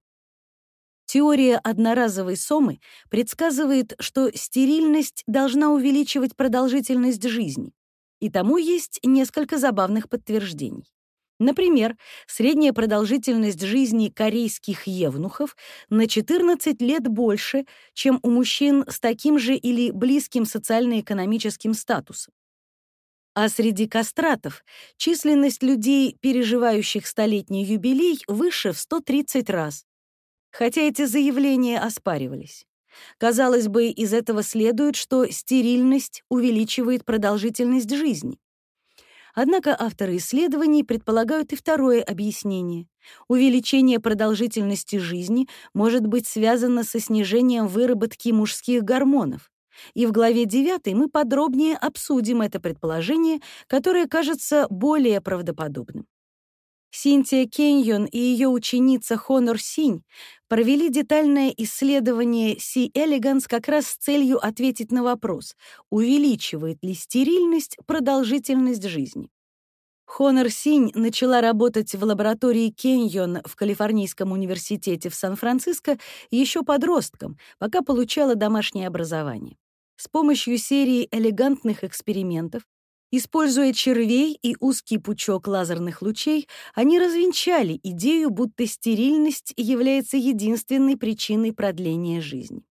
Теория одноразовой сомы предсказывает, что стерильность должна увеличивать продолжительность жизни, и тому есть несколько забавных подтверждений. Например, средняя продолжительность жизни корейских евнухов на четырнадцать лет больше, чем у мужчин с таким же или близким социально-экономическим статусом. А среди кастратов численность людей, переживающих столетний юбилей, выше в сто тридцать раз. Хотя эти заявления оспаривались. Казалось бы, из этого следует, что стерильность увеличивает продолжительность жизни. Однако авторы исследований предполагают и второе объяснение. Увеличение продолжительности жизни может быть связано со снижением выработки мужских гормонов. И в главе девятой мы подробнее обсудим это предположение, которое кажется более правдоподобным. Синтия Кеньон и ее ученица Хонор Синь провели детальное исследование C. elegans как раз с целью ответить на вопрос, увеличивает ли стерильность продолжительность жизни. Хонор Синь начала работать в лаборатории Кеньон в Калифорнийском университете в Сан-Франциско еще подростком, пока получала домашнее образование. С помощью серии элегантных экспериментов, используя червей и узкий пучок лазерных лучей, они развенчали идею, будто стерильность является единственной причиной продления жизни.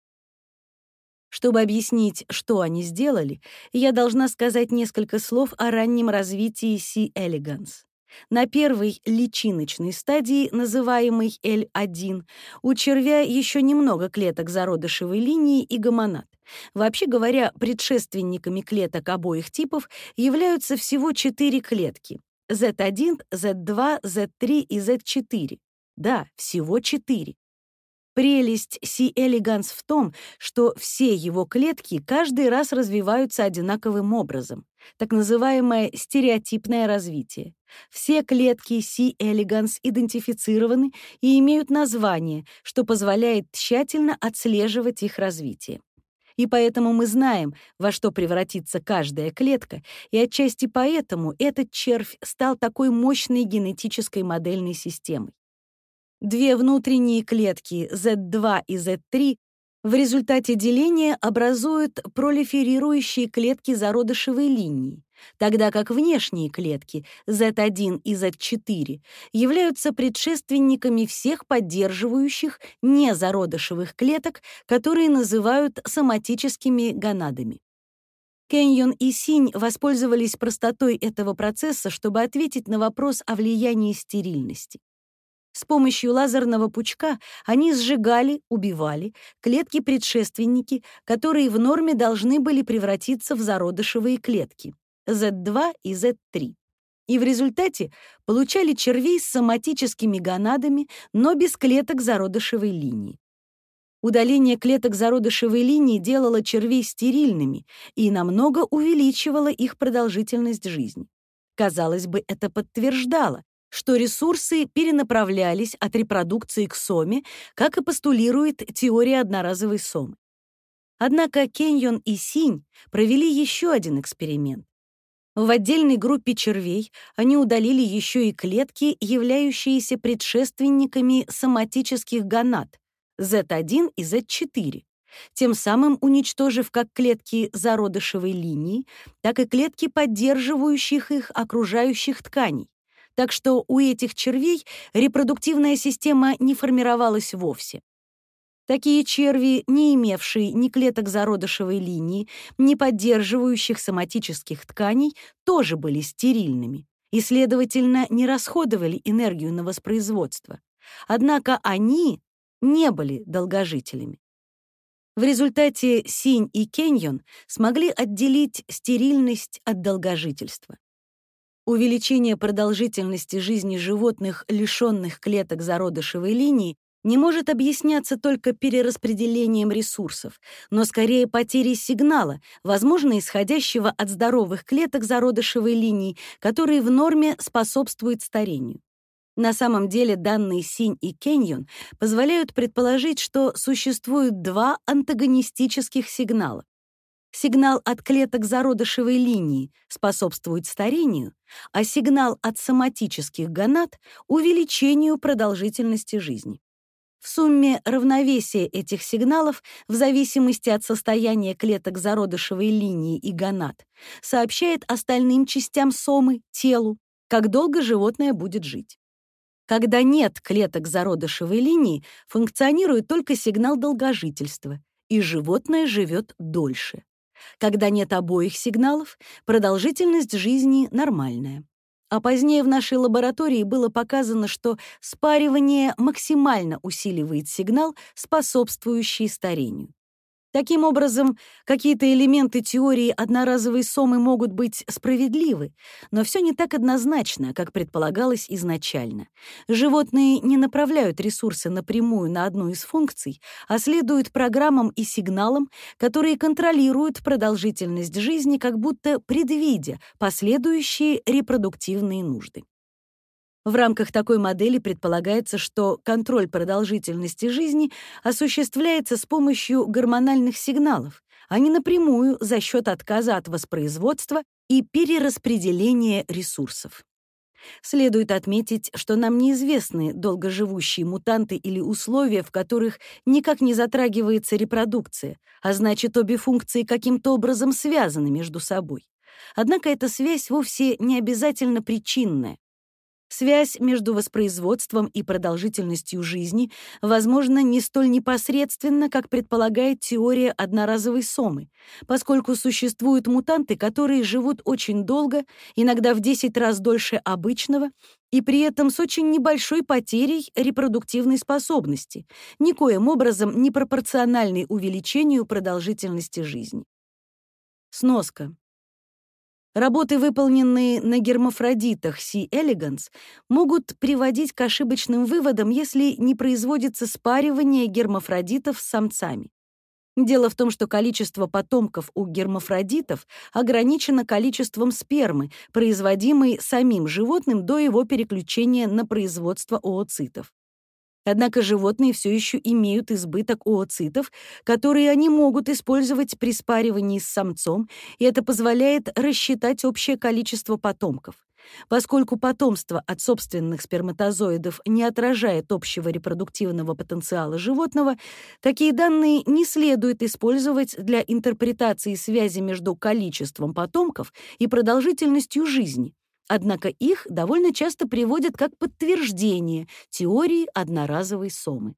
Чтобы объяснить, что они сделали, я должна сказать несколько слов о раннем развитии C. elegans. На первой личиночной стадии, называемой L один, у червя еще немного клеток зародышевой линии и гомонад. Вообще говоря, предшественниками клеток обоих типов являются всего четыре клетки — зет один, зет два, зет три и зет четыре. Да, всего четыре. Прелесть C. elegans в том, что все его клетки каждый раз развиваются одинаковым образом, так называемое стереотипное развитие. Все клетки C. elegans идентифицированы и имеют название, что позволяет тщательно отслеживать их развитие. И поэтому мы знаем, во что превратится каждая клетка, и отчасти поэтому этот червь стал такой мощной генетической модельной системой. Две внутренние клетки зет два и зет три в результате деления образуют пролиферирующие клетки зародышевой линии, тогда как внешние клетки зет один и зет четыре являются предшественниками всех поддерживающих незародышевых клеток, которые называют соматическими гонадами. Кеньон и Синь воспользовались простотой этого процесса, чтобы ответить на вопрос о влиянии стерильности. С помощью лазерного пучка они сжигали, убивали клетки-предшественники, которые в норме должны были превратиться в зародышевые клетки зет два и зет три. И в результате получали червей с соматическими гонадами, но без клеток зародышевой линии. Удаление клеток зародышевой линии делало червей стерильными и намного увеличивало их продолжительность жизни. Казалось бы, это подтверждало, что ресурсы перенаправлялись от репродукции к соме, как и постулирует теория одноразовой сомы. Однако Кеньон и Синь провели еще один эксперимент. В отдельной группе червей они удалили еще и клетки, являющиеся предшественниками соматических гонад зет один и зет четыре, тем самым уничтожив как клетки зародышевой линии, так и клетки поддерживающих их окружающих тканей. Так что у этих червей репродуктивная система не формировалась вовсе. Такие черви, не имевшие ни клеток зародышевой линии, ни поддерживающих соматических тканей, тоже были стерильными и, следовательно, не расходовали энергию на воспроизводство. Однако они не были долгожителями. В результате Синь и Кеньон смогли отделить стерильность от долгожительства. Увеличение продолжительности жизни животных, лишенных клеток зародышевой линии, не может объясняться только перераспределением ресурсов, но скорее потерей сигнала, возможно, исходящего от здоровых клеток зародышевой линии, которые в норме способствуют старению. На самом деле данные Синь и Кеньон позволяют предположить, что существуют два антагонистических сигнала. Сигнал от клеток зародышевой линии способствует старению, а сигнал от соматических гонад — увеличению продолжительности жизни. В сумме равновесие этих сигналов в зависимости от состояния клеток зародышевой линии и гонад сообщает остальным частям сомы, телу, как долго животное будет жить. Когда нет клеток зародышевой линии, функционирует только сигнал долгожительства, и животное живет дольше. Когда нет обоих сигналов, продолжительность жизни нормальная. А позднее в нашей лаборатории было показано, что спаривание максимально усиливает сигнал, способствующий старению. Таким образом, какие-то элементы теории одноразовой сомы могут быть справедливы, но все не так однозначно, как предполагалось изначально. Животные не направляют ресурсы напрямую на одну из функций, а следуют программам и сигналам, которые контролируют продолжительность жизни, как будто предвидя последующие репродуктивные нужды. В рамках такой модели предполагается, что контроль продолжительности жизни осуществляется с помощью гормональных сигналов, а не напрямую за счет отказа от воспроизводства и перераспределения ресурсов. Следует отметить, что нам неизвестны долгоживущие мутанты или условия, в которых никак не затрагивается репродукция, а значит, обе функции каким-то образом связаны между собой. Однако эта связь вовсе не обязательно причинная. Связь между воспроизводством и продолжительностью жизни возможна не столь непосредственно, как предполагает теория одноразовой сомы, поскольку существуют мутанты, которые живут очень долго, иногда в десять раз дольше обычного, и при этом с очень небольшой потерей репродуктивной способности, никоим образом не пропорциональной увеличению продолжительности жизни. Сноска. Работы, выполненные на гермафродитах C. elegans, могут приводить к ошибочным выводам, если не производится спаривание гермафродитов с самцами. Дело в том, что количество потомков у гермафродитов ограничено количеством спермы, производимой самим животным до его переключения на производство ooцитов. Однако животные все еще имеют избыток ooцитов, которые они могут использовать при спаривании с самцом, и это позволяет рассчитать общее количество потомков. Поскольку потомство от собственных сперматозоидов не отражает общего репродуктивного потенциала животного, такие данные не следует использовать для интерпретации связи между количеством потомков и продолжительностью жизни. Однако их довольно часто приводят как подтверждение теории одноразовой сомы.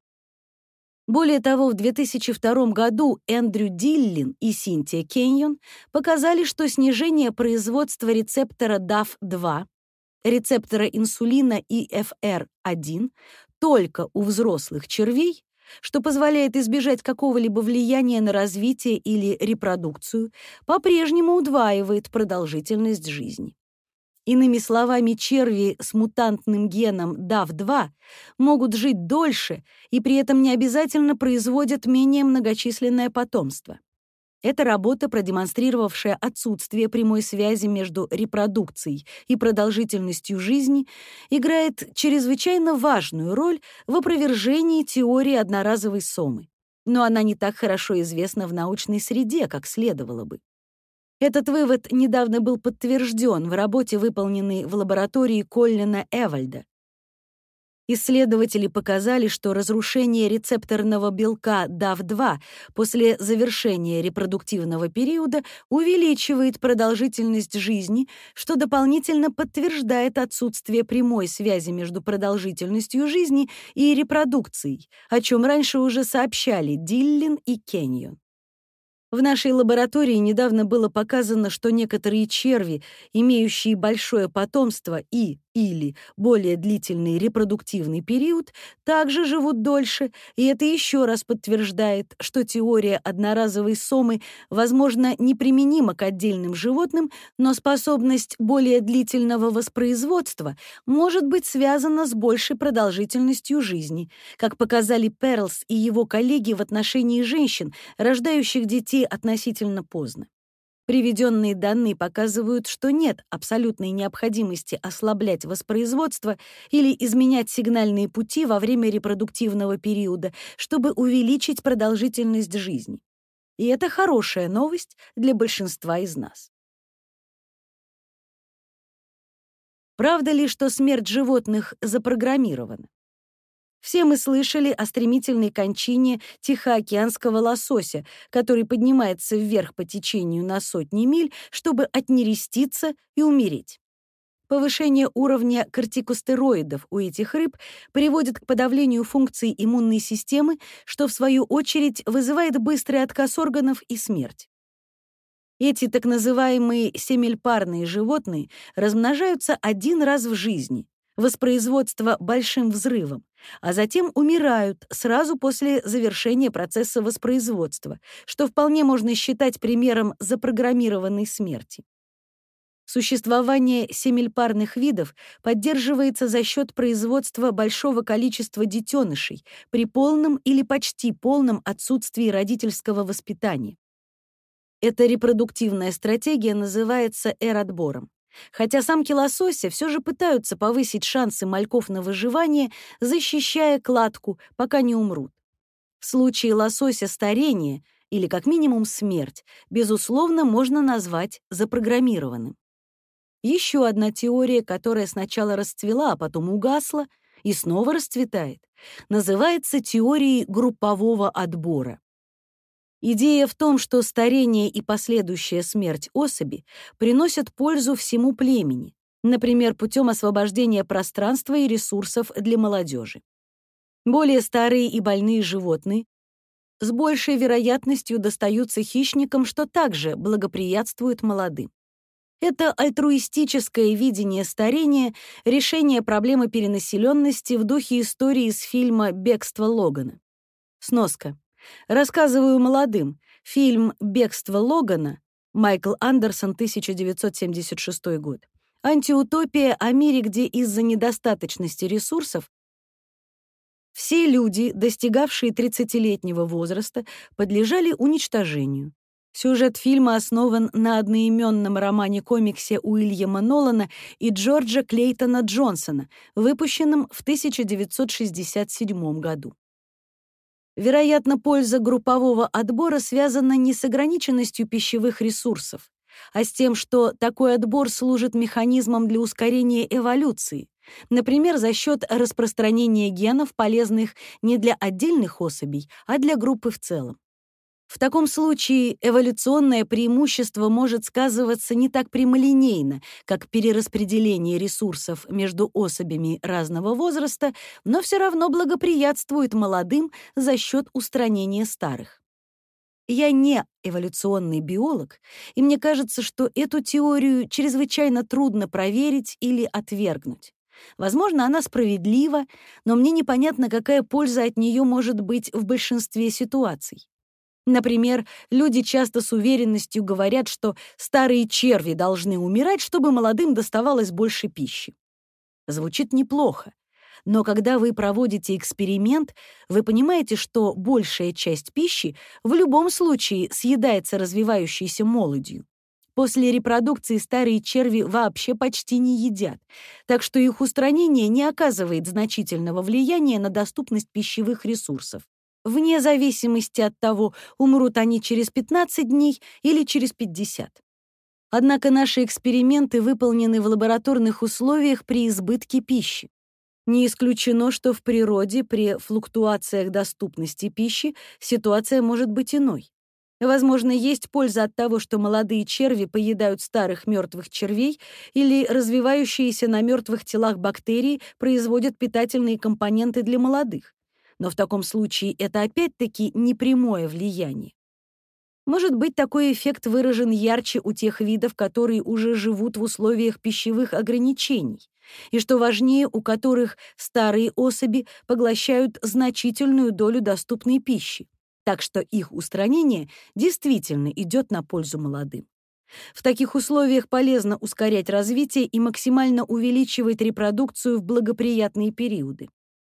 Более того, в две тысячи втором году Эндрю Диллин и Синтия Кеньон показали, что снижение производства рецептора даф два, рецептора инсулина и эф эр один только у взрослых червей, что позволяет избежать какого-либо влияния на развитие или репродукцию, по-прежнему удваивает продолжительность жизни. Иными словами, черви с мутантным геном даф два могут жить дольше и при этом не обязательно производят менее многочисленное потомство. Эта работа, продемонстрировавшая отсутствие прямой связи между репродукцией и продолжительностью жизни, играет чрезвычайно важную роль в опровержении теории одноразовой сомы. Но она не так хорошо известна в научной среде, как следовало бы. Этот вывод недавно был подтвержден в работе, выполненной в лаборатории Коллина Эвальда. Исследователи показали, что разрушение рецепторного белка даф два после завершения репродуктивного периода увеличивает продолжительность жизни, что дополнительно подтверждает отсутствие прямой связи между продолжительностью жизни и репродукцией, о чем раньше уже сообщали Диллин и Кеньон. В нашей лаборатории недавно было показано, что некоторые черви, имеющие большое потомство и или более длительный репродуктивный период, также живут дольше, и это еще раз подтверждает, что теория одноразовой сомы, возможно, неприменима к отдельным животным, но способность более длительного воспроизводства может быть связана с большей продолжительностью жизни, как показали Перлс и его коллеги в отношении женщин, рождающих детей относительно поздно. Приведенные данные показывают, что нет абсолютной необходимости ослаблять воспроизводство или изменять сигнальные пути во время репродуктивного периода, чтобы увеличить продолжительность жизни. И это хорошая новость для большинства из нас. Правда ли, что смерть животных запрограммирована? Все мы слышали о стремительной кончине тихоокеанского лосося, который поднимается вверх по течению на сотни миль, чтобы отнереститься и умереть. Повышение уровня кортикостероидов у этих рыб приводит к подавлению функций иммунной системы, что, в свою очередь, вызывает быстрый отказ органов и смерть. Эти так называемые семельпарные животные размножаются один раз в жизни, воспроизводство большим взрывом, а затем умирают сразу после завершения процесса воспроизводства, что вполне можно считать примером запрограммированной смерти. Существование семельпарных видов поддерживается за счет производства большого количества детенышей при полном или почти полном отсутствии родительского воспитания. Эта репродуктивная стратегия называется эр-отбором. Хотя самки лосося все же пытаются повысить шансы мальков на выживание, защищая кладку, пока не умрут. В случае лосося старение, или как минимум смерть, безусловно, можно назвать запрограммированным. Еще одна теория, которая сначала расцвела, а потом угасла и снова расцветает, называется теорией группового отбора. Идея в том, что старение и последующая смерть особи приносят пользу всему племени, например, путем освобождения пространства и ресурсов для молодежи. Более старые и больные животные с большей вероятностью достаются хищникам, что также благоприятствует молодым. Это альтруистическое видение старения — решение проблемы перенаселенности в духе истории из фильма «Бегство Логана». Сноска. Рассказываю молодым. Фильм «Бегство Логана», Майкл Андерсон, тысяча девятьсот семьдесят шестой год. Антиутопия о мире, где из-за недостаточности ресурсов все люди, достигавшие тридцатилетнего возраста, подлежали уничтожению. Сюжет фильма основан на одноименном романе-комиксе Уильяма Нолана и Джорджа Клейтона Джонсона, выпущенном в тысяча девятьсот шестьдесят седьмом году. Вероятно, польза группового отбора связана не с ограниченностью пищевых ресурсов, а с тем, что такой отбор служит механизмом для ускорения эволюции, например, за счет распространения генов, полезных не для отдельных особей, а для группы в целом. В таком случае эволюционное преимущество может сказываться не так прямолинейно, как перераспределение ресурсов между особями разного возраста, но все равно благоприятствует молодым за счет устранения старых. Я не эволюционный биолог, и мне кажется, что эту теорию чрезвычайно трудно проверить или отвергнуть. Возможно, она справедлива, но мне непонятно, какая польза от нее может быть в большинстве ситуаций. Например, люди часто с уверенностью говорят, что старые черви должны умирать, чтобы молодым доставалось больше пищи. Звучит неплохо, но когда вы проводите эксперимент, вы понимаете, что большая часть пищи в любом случае съедается развивающейся молодью. После репродукции старые черви вообще почти не едят, так что их устранение не оказывает значительного влияния на доступность пищевых ресурсов, вне зависимости от того, умрут они через пятнадцать дней или через пятьдесят. Однако наши эксперименты выполнены в лабораторных условиях при избытке пищи. Не исключено, что в природе при флуктуациях доступности пищи ситуация может быть иной. Возможно, есть польза от того, что молодые черви поедают старых мертвых червей или развивающиеся на мертвых телах бактерии производят питательные компоненты для молодых. Но в таком случае это опять-таки непрямое влияние. Может быть, такой эффект выражен ярче у тех видов, которые уже живут в условиях пищевых ограничений, и, что важнее, у которых старые особи поглощают значительную долю доступной пищи, так что их устранение действительно идет на пользу молодым. В таких условиях полезно ускорять развитие и максимально увеличивать репродукцию в благоприятные периоды.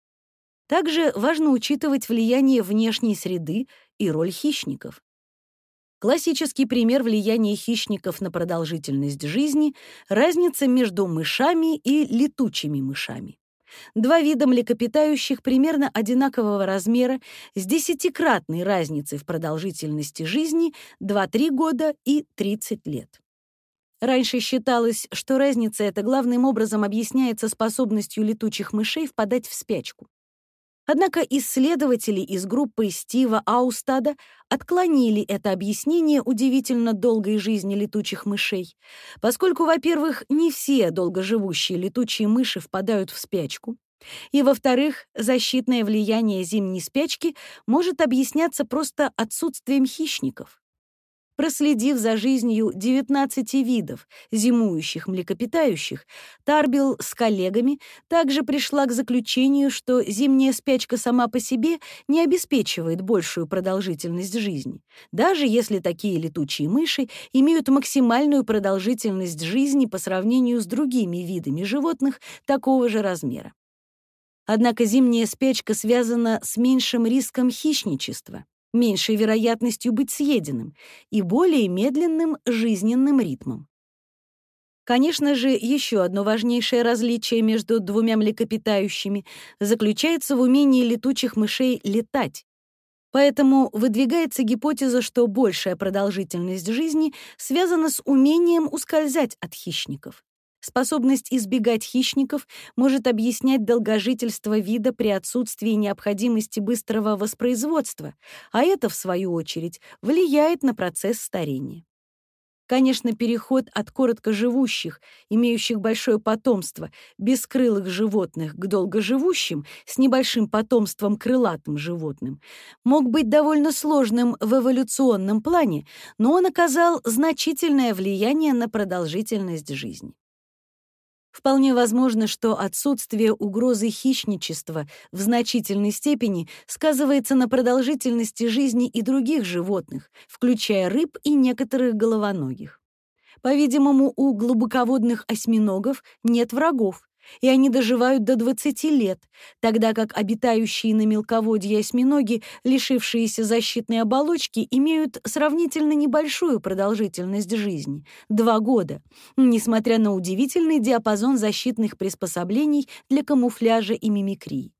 Также важно учитывать влияние внешней среды и роль хищников. Классический пример влияния хищников на продолжительность жизни — разница между мышами и летучими мышами. Два вида млекопитающих примерно одинакового размера с десятикратной разницей в продолжительности жизни два-три года и тридцать лет. Раньше считалось, что разница эта главным образом объясняется способностью летучих мышей впадать в спячку. Однако исследователи из группы Стива Аустада отклонили это объяснение удивительно долгой жизни летучих мышей, поскольку, во-первых, не все долгоживущие летучие мыши впадают в спячку, и, во-вторых, защитное влияние зимней спячки может объясняться просто отсутствием хищников. Проследив за жизнью девятнадцати видов зимующих млекопитающих, Тарбилл с коллегами также пришла к заключению, что зимняя спячка сама по себе не обеспечивает большую продолжительность жизни, даже если такие летучие мыши имеют максимальную продолжительность жизни по сравнению с другими видами животных такого же размера. Однако зимняя спячка связана с меньшим риском хищничества, меньшей вероятностью быть съеденным и более медленным жизненным ритмом. Конечно же, еще одно важнейшее различие между двумя млекопитающими заключается в умении летучих мышей летать. Поэтому выдвигается гипотеза, что большая продолжительность жизни связана с умением ускользать от хищников. Способность избегать хищников может объяснять долгожительство вида при отсутствии необходимости быстрого воспроизводства, а это, в свою очередь, влияет на процесс старения. Конечно, переход от короткоживущих, имеющих большое потомство, бескрылых животных к долгоживущим с небольшим потомством крылатым животным мог быть довольно сложным в эволюционном плане, но он оказал значительное влияние на продолжительность жизни. Вполне возможно, что отсутствие угрозы хищничества в значительной степени сказывается на продолжительности жизни и других животных, включая рыб и некоторых головоногих. По-видимому, у глубоководных осьминогов нет врагов, и они доживают до двадцати лет, тогда как обитающие на мелководье осьминоги, лишившиеся защитной оболочки, имеют сравнительно небольшую продолжительность жизни — два года, несмотря на удивительный диапазон защитных приспособлений для камуфляжа и мимикрии.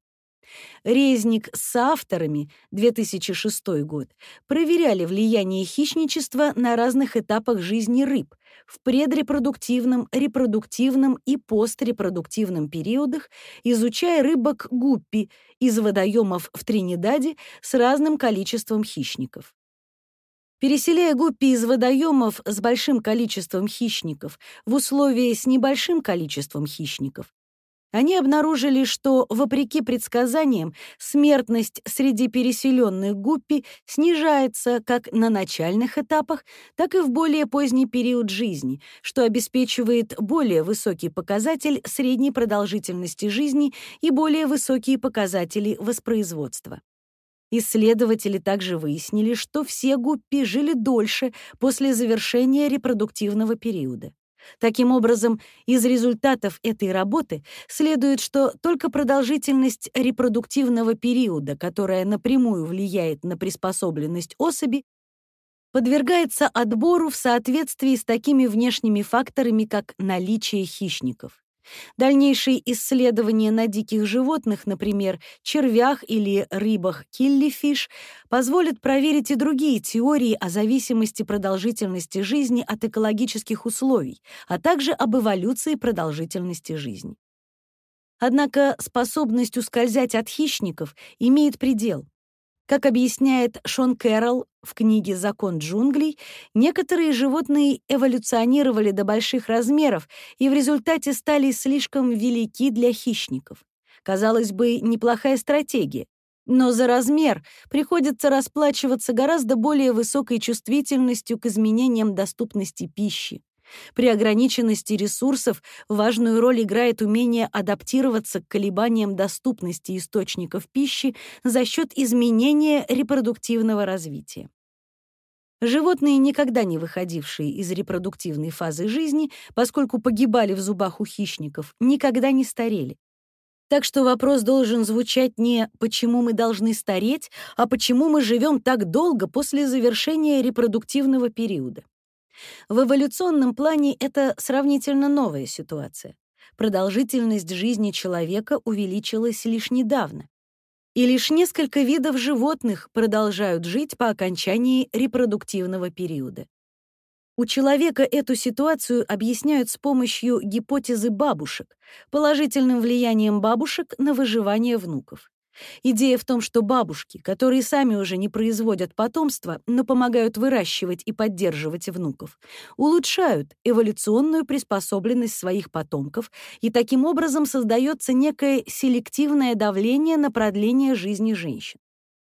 Резник с соавторами, две тысячи шестой год, проверяли влияние хищничества на разных этапах жизни рыб в предрепродуктивном, репродуктивном и пострепродуктивном периодах, изучая рыбок гуппи из водоемов в Тринидаде с разным количеством хищников. Переселяя гуппи из водоемов с большим количеством хищников в условия с небольшим количеством хищников, они обнаружили, что, вопреки предсказаниям, смертность среди переселенных гуппи снижается как на начальных этапах, так и в более поздний период жизни, что обеспечивает более высокий показатель средней продолжительности жизни и более высокие показатели воспроизводства. Исследователи также выяснили, что все гуппи жили дольше после завершения репродуктивного периода. Таким образом, из результатов этой работы следует, что только продолжительность репродуктивного периода, которая напрямую влияет на приспособленность особи, подвергается отбору в соответствии с такими внешними факторами, как наличие хищников. Дальнейшие исследования на диких животных, например, червях или рыбах киллифиш, позволят проверить и другие теории о зависимости продолжительности жизни от экологических условий, а также об эволюции продолжительности жизни. Однако способность ускользать от хищников имеет предел. Как объясняет Шон Кэрролл в книге «Закон джунглей», некоторые животные эволюционировали до больших размеров и в результате стали слишком велики для хищников. Казалось бы, неплохая стратегия, но за размер приходится расплачиваться гораздо более высокой чувствительностью к изменениям доступности пищи. При ограниченности ресурсов важную роль играет умение адаптироваться к колебаниям доступности источников пищи за счет изменения репродуктивного развития. Животные, никогда не выходившие из репродуктивной фазы жизни, поскольку погибали в зубах у хищников, никогда не старели. Так что вопрос должен звучать не «почему мы должны стареть», а «почему мы живем так долго после завершения репродуктивного периода». В эволюционном плане это сравнительно новая ситуация. Продолжительность жизни человека увеличилась лишь недавно. И лишь несколько видов животных продолжают жить по окончании репродуктивного периода. У человека эту ситуацию объясняют с помощью гипотезы бабушек, положительным влиянием бабушек на выживание внуков. Идея в том, что бабушки, которые сами уже не производят потомство, но помогают выращивать и поддерживать внуков, улучшают эволюционную приспособленность своих потомков, и таким образом создается некое селективное давление на продление жизни женщин.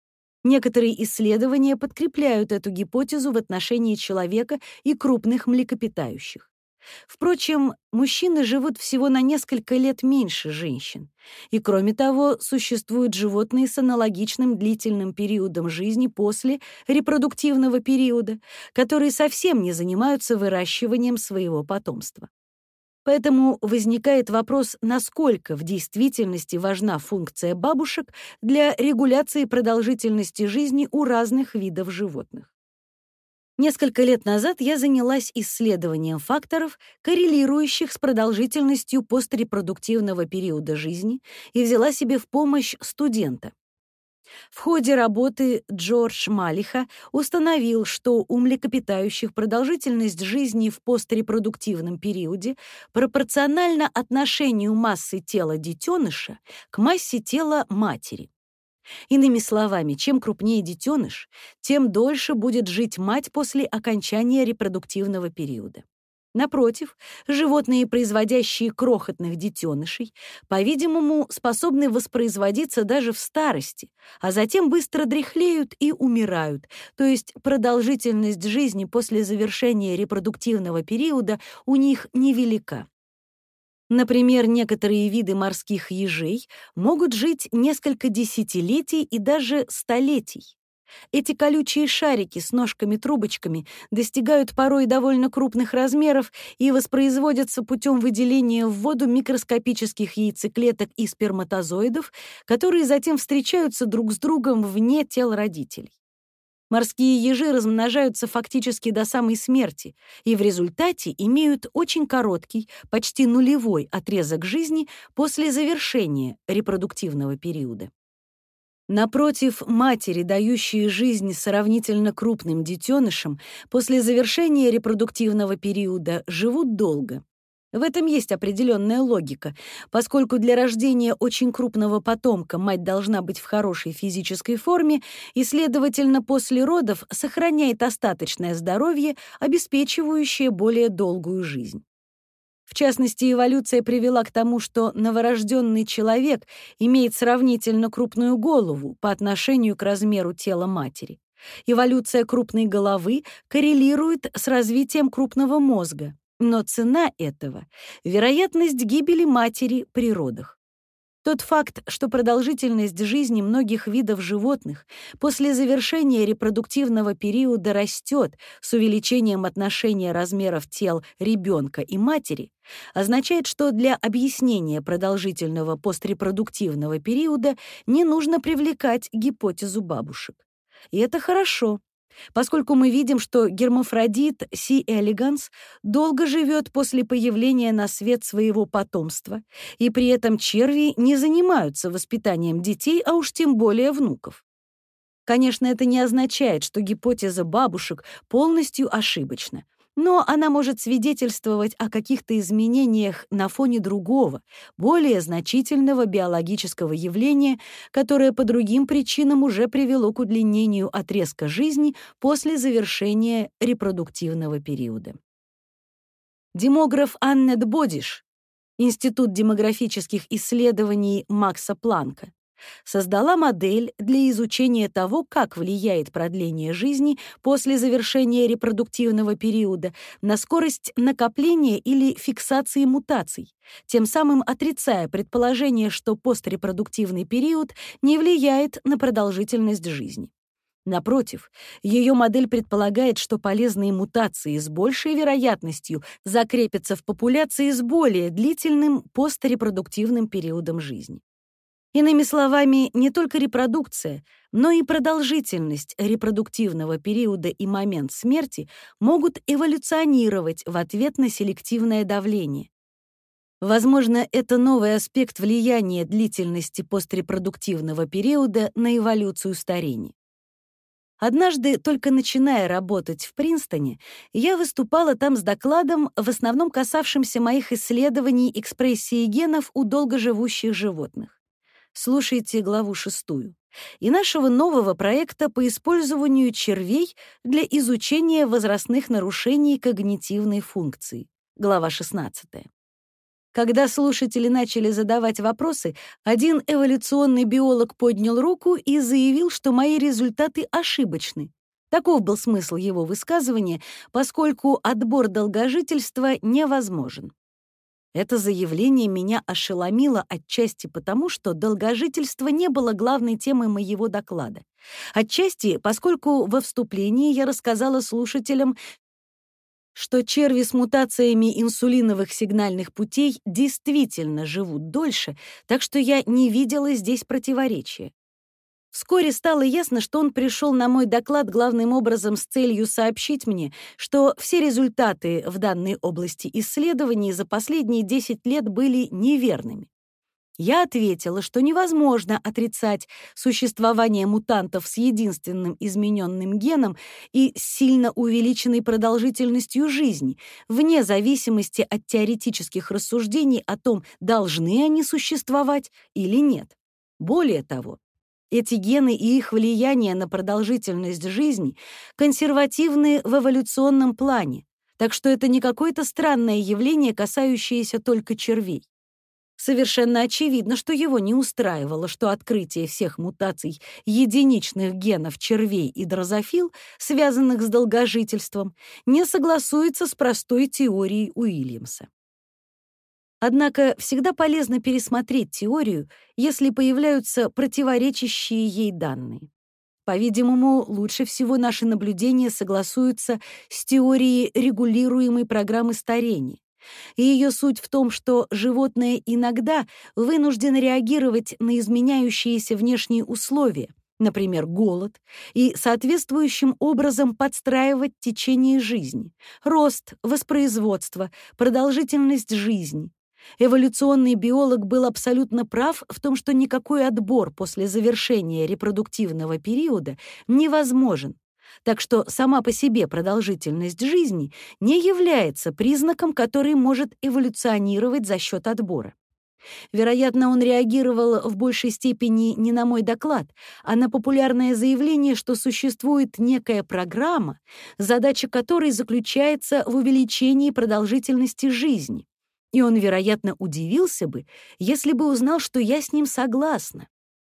Некоторые исследования подкрепляют эту гипотезу в отношении человека и крупных млекопитающих. Впрочем, мужчины живут всего на несколько лет меньше женщин. И кроме того, существуют животные с аналогичным длительным периодом жизни после репродуктивного периода, которые совсем не занимаются выращиванием своего потомства. Поэтому возникает вопрос, насколько в действительности важна функция бабушек для регуляции продолжительности жизни у разных видов животных. Несколько лет назад я занялась исследованием факторов, коррелирующих с продолжительностью пострепродуктивного периода жизни, и взяла себе в помощь студента. В ходе работы Джордж Малиха установил, что у млекопитающих продолжительность жизни в пострепродуктивном периоде пропорциональна отношению массы тела детеныша к массе тела матери. Иными словами, чем крупнее детеныш, тем дольше будет жить мать после окончания репродуктивного периода. Напротив, животные, производящие крохотных детенышей, по-видимому, способны воспроизводиться даже в старости, а затем быстро дряхлеют и умирают, то есть продолжительность жизни после завершения репродуктивного периода у них невелика. Например, некоторые виды морских ежей могут жить несколько десятилетий и даже столетий. Эти колючие шарики с ножками-трубочками достигают порой довольно крупных размеров и воспроизводятся путем выделения в воду микроскопических яйцеклеток и сперматозоидов, которые затем встречаются друг с другом вне тел родителей. Морские ежи размножаются фактически до самой смерти и в результате имеют очень короткий, почти нулевой отрезок жизни после завершения репродуктивного периода. Напротив, матери, дающие жизнь сравнительно крупным детенышам, после завершения репродуктивного периода живут долго. В этом есть определенная логика, поскольку для рождения очень крупного потомка мать должна быть в хорошей физической форме и, следовательно, после родов сохраняет остаточное здоровье, обеспечивающее более долгую жизнь. В частности, эволюция привела к тому, что новорожденный человек имеет сравнительно крупную голову по отношению к размеру тела матери. Эволюция крупной головы коррелирует с развитием крупного мозга, но цена этого — вероятность гибели матери при родах. Тот факт, что продолжительность жизни многих видов животных после завершения репродуктивного периода растет с увеличением отношения размеров тел ребенка и матери, означает, что для объяснения продолжительного пострепродуктивного периода не нужно привлекать гипотезу бабушек. И это хорошо, поскольку мы видим, что гермафродит C. elegans долго живет после появления на свет своего потомства, и при этом черви не занимаются воспитанием детей, а уж тем более внуков. Конечно, это не означает, что гипотеза бабушек полностью ошибочна, но она может свидетельствовать о каких-то изменениях на фоне другого, более значительного биологического явления, которое по другим причинам уже привело к удлинению отрезка жизни после завершения репродуктивного периода. Демограф Аннет Бодиш, Институт демографических исследований Макса Планка, создала модель для изучения того, как влияет продление жизни после завершения репродуктивного периода на скорость накопления или фиксации мутаций, тем самым отрицая предположение, что пострепродуктивный период не влияет на продолжительность жизни. Напротив, ее модель предполагает, что полезные мутации с большей вероятностью закрепятся в популяции с более длительным пострепродуктивным периодом жизни. Иными словами, не только репродукция, но и продолжительность репродуктивного периода и момент смерти могут эволюционировать в ответ на селективное давление. Возможно, это новый аспект влияния длительности пострепродуктивного периода на эволюцию старения. Однажды, только начиная работать в Принстоне, я выступала там с докладом, в основном касавшимся моих исследований экспрессии генов у долгоживущих животных. Слушайте главу шестую. И нашего нового проекта по использованию червей для изучения возрастных нарушений когнитивной функции. Глава шестнадцатая. Когда слушатели начали задавать вопросы, один эволюционный биолог поднял руку и заявил, что мои результаты ошибочны. Таков был смысл его высказывания, поскольку отбор долгожительства невозможен. Это заявление меня ошеломило отчасти потому, что долгожительство не было главной темой моего доклада. Отчасти, поскольку во вступлении я рассказала слушателям, что черви с мутациями инсулиновых сигнальных путей действительно живут дольше, так что я не видела здесь противоречия. Вскоре стало ясно, что он пришел на мой доклад главным образом с целью сообщить мне, что все результаты в данной области исследований за последние десять лет были неверными. Я ответила, что невозможно отрицать существование мутантов с единственным измененным геном и с сильно увеличенной продолжительностью жизни, вне зависимости от теоретических рассуждений о том, должны они существовать или нет. Более того, эти гены и их влияние на продолжительность жизни консервативны в эволюционном плане, так что это не какое-то странное явление, касающееся только червей. Совершенно очевидно, что его не устраивало, что открытие всех мутаций единичных генов червей и дрозофил, связанных с долгожительством, не согласуется с простой теорией Уильямса. Однако всегда полезно пересмотреть теорию, если появляются противоречащие ей данные. По-видимому, лучше всего наши наблюдения согласуются с теорией регулируемой программы старения. И ее суть в том, что животное иногда вынуждено реагировать на изменяющиеся внешние условия, например, голод, и соответствующим образом подстраивать течение жизни, рост, воспроизводство, продолжительность жизни. Эволюционный биолог был абсолютно прав в том, что никакой отбор после завершения репродуктивного периода невозможен, так что сама по себе продолжительность жизни не является признаком, который может эволюционировать за счет отбора. Вероятно, он реагировал в большей степени не на мой доклад, а на популярное заявление, что существует некая программа, задача которой заключается в увеличении продолжительности жизни. И он, вероятно, удивился бы, если бы узнал, что я с ним согласна.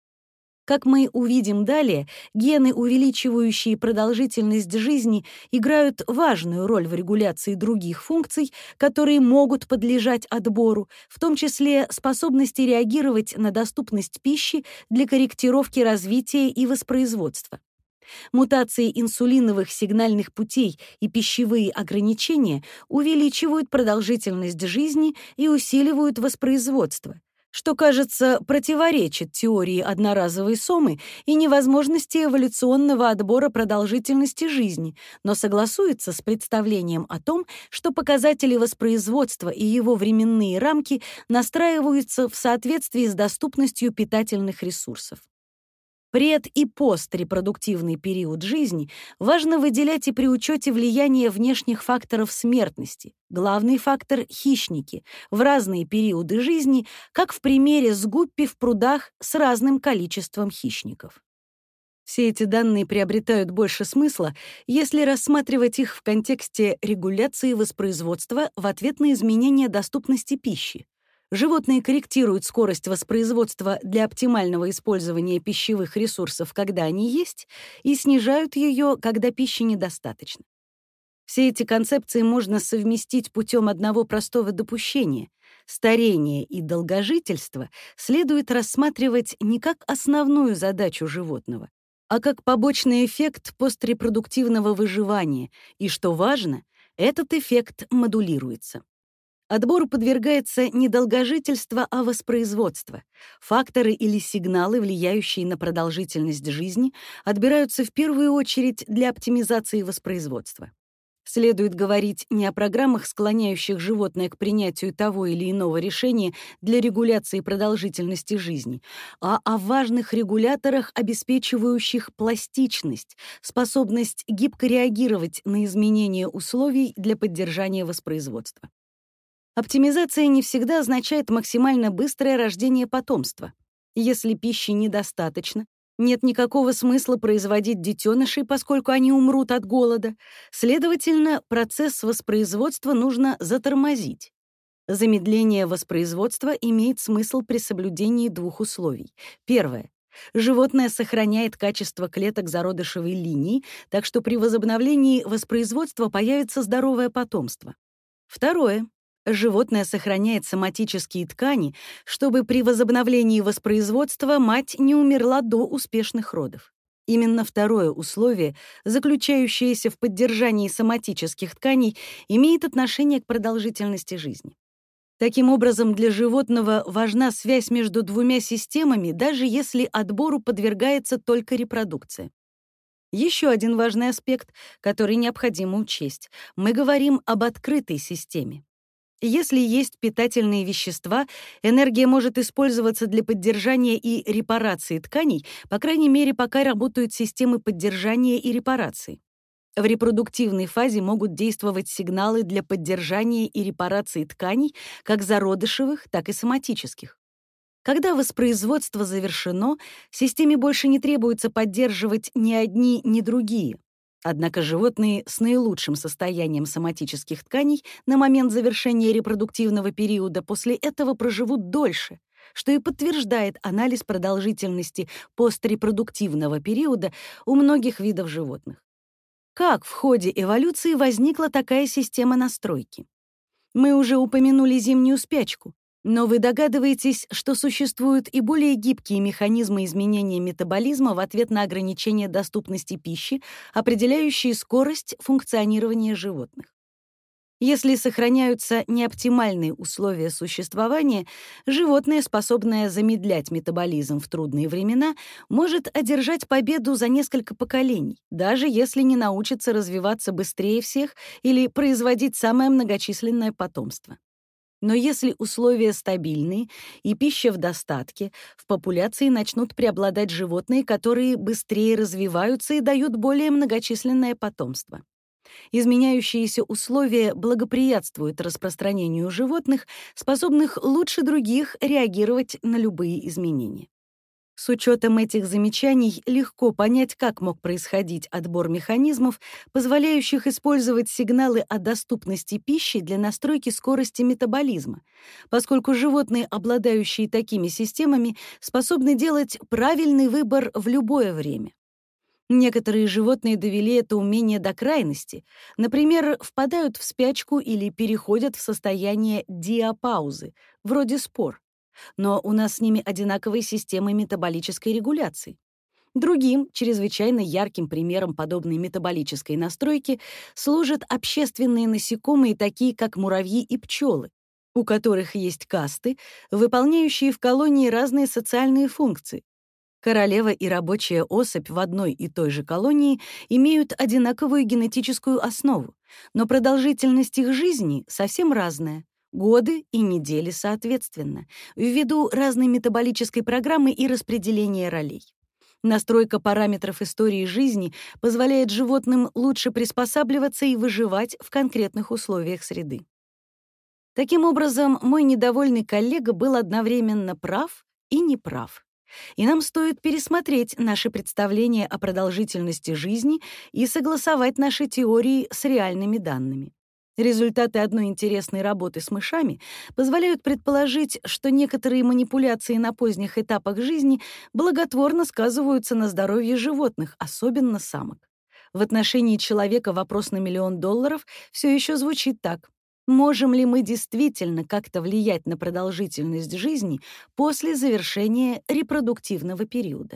Как мы увидим далее, гены, увеличивающие продолжительность жизни, играют важную роль в регуляции других функций, которые могут подлежать отбору, в том числе способности реагировать на доступность пищи для корректировки развития и воспроизводства. Мутации инсулиновых сигнальных путей и пищевые ограничения увеличивают продолжительность жизни и усиливают воспроизводство, что, кажется, противоречит теории одноразовой сомы и невозможности эволюционного отбора продолжительности жизни, но согласуется с представлением о том, что показатели воспроизводства и его временные рамки настраиваются в соответствии с доступностью питательных ресурсов. Пред- и пострепродуктивный период жизни важно выделять и при учете влияния внешних факторов смертности. Главный фактор — хищники, в разные периоды жизни, как в примере с гуппи в прудах с разным количеством хищников. Все эти данные приобретают больше смысла, если рассматривать их в контексте регуляции воспроизводства в ответ на изменение доступности пищи. Животные корректируют скорость воспроизводства для оптимального использования пищевых ресурсов, когда они есть, и снижают ее, когда пищи недостаточно. Все эти концепции можно совместить путем одного простого допущения. Старение и долгожительство следует рассматривать не как основную задачу животного, а как побочный эффект пострепродуктивного выживания, и, что важно, этот эффект модулируется. Отбору подвергается не долгожительство, а воспроизводство. Факторы или сигналы, влияющие на продолжительность жизни, отбираются в первую очередь для оптимизации воспроизводства. Следует говорить не о программах, склоняющих животное к принятию того или иного решения для регуляции продолжительности жизни, а о важных регуляторах, обеспечивающих пластичность, способность гибко реагировать на изменения условий для поддержания воспроизводства. Оптимизация не всегда означает максимально быстрое рождение потомства. Если пищи недостаточно, нет никакого смысла производить детенышей, поскольку они умрут от голода. Следовательно, процесс воспроизводства нужно затормозить. Замедление воспроизводства имеет смысл при соблюдении двух условий. Первое. Животное сохраняет качество клеток зародышевой линии, так что при возобновлении воспроизводства появится здоровое потомство. Второе. Животное сохраняет соматические ткани, чтобы при возобновлении воспроизводства мать не умерла до успешных родов. Именно второе условие, заключающееся в поддержании соматических тканей, имеет отношение к продолжительности жизни. Таким образом, для животного важна связь между двумя системами, даже если отбору подвергается только репродукция. Еще один важный аспект, который необходимо учесть. Мы говорим об открытой системе. Если есть питательные вещества, энергия может использоваться для поддержания и репарации тканей, по крайней мере, пока работают системы поддержания и репарации. В репродуктивной фазе могут действовать сигналы для поддержания и репарации тканей, как зародышевых, так и соматических. Когда воспроизводство завершено, системе больше не требуется поддерживать ни одни, ни другие. Однако животные с наилучшим состоянием соматических тканей на момент завершения репродуктивного периода после этого проживут дольше, что и подтверждает анализ продолжительности пострепродуктивного периода у многих видов животных. Как в ходе эволюции возникла такая система настройки? Мы уже упомянули зимнюю спячку, но вы догадываетесь, что существуют и более гибкие механизмы изменения метаболизма в ответ на ограничение доступности пищи, определяющие скорость функционирования животных. Если сохраняются неоптимальные условия существования, животное, способное замедлять метаболизм в трудные времена, может одержать победу за несколько поколений, даже если не научится развиваться быстрее всех или производить самое многочисленное потомство. Но если условия стабильные и пища в достатке, в популяции начнут преобладать животные, которые быстрее развиваются и дают более многочисленное потомство. Изменяющиеся условия благоприятствуют распространению животных, способных лучше других реагировать на любые изменения. С учетом этих замечаний легко понять, как мог происходить отбор механизмов, позволяющих использовать сигналы о доступности пищи для настройки скорости метаболизма, поскольку животные, обладающие такими системами, способны делать правильный выбор в любое время. Некоторые животные довели это умение до крайности, например, впадают в спячку или переходят в состояние диапаузы, вроде спор. Но у нас с ними одинаковые системы метаболической регуляции. Другим, чрезвычайно ярким примером подобной метаболической настройки служат общественные насекомые, такие как муравьи и пчелы, у которых есть касты, выполняющие в колонии разные социальные функции. Королева и рабочая особь в одной и той же колонии имеют одинаковую генетическую основу, но продолжительность их жизни совсем разная, годы и недели соответственно, ввиду разной метаболической программы и распределения ролей. Настройка параметров истории жизни позволяет животным лучше приспосабливаться и выживать в конкретных условиях среды. Таким образом, мой недовольный коллега был одновременно прав и неправ. И нам стоит пересмотреть наши представления о продолжительности жизни и согласовать наши теории с реальными данными. Результаты одной интересной работы с мышами позволяют предположить, что некоторые манипуляции на поздних этапах жизни благотворно сказываются на здоровье животных, особенно самок. В отношении человека вопрос на миллион долларов все еще звучит так. Можем ли мы действительно как-то влиять на продолжительность жизни после завершения репродуктивного периода?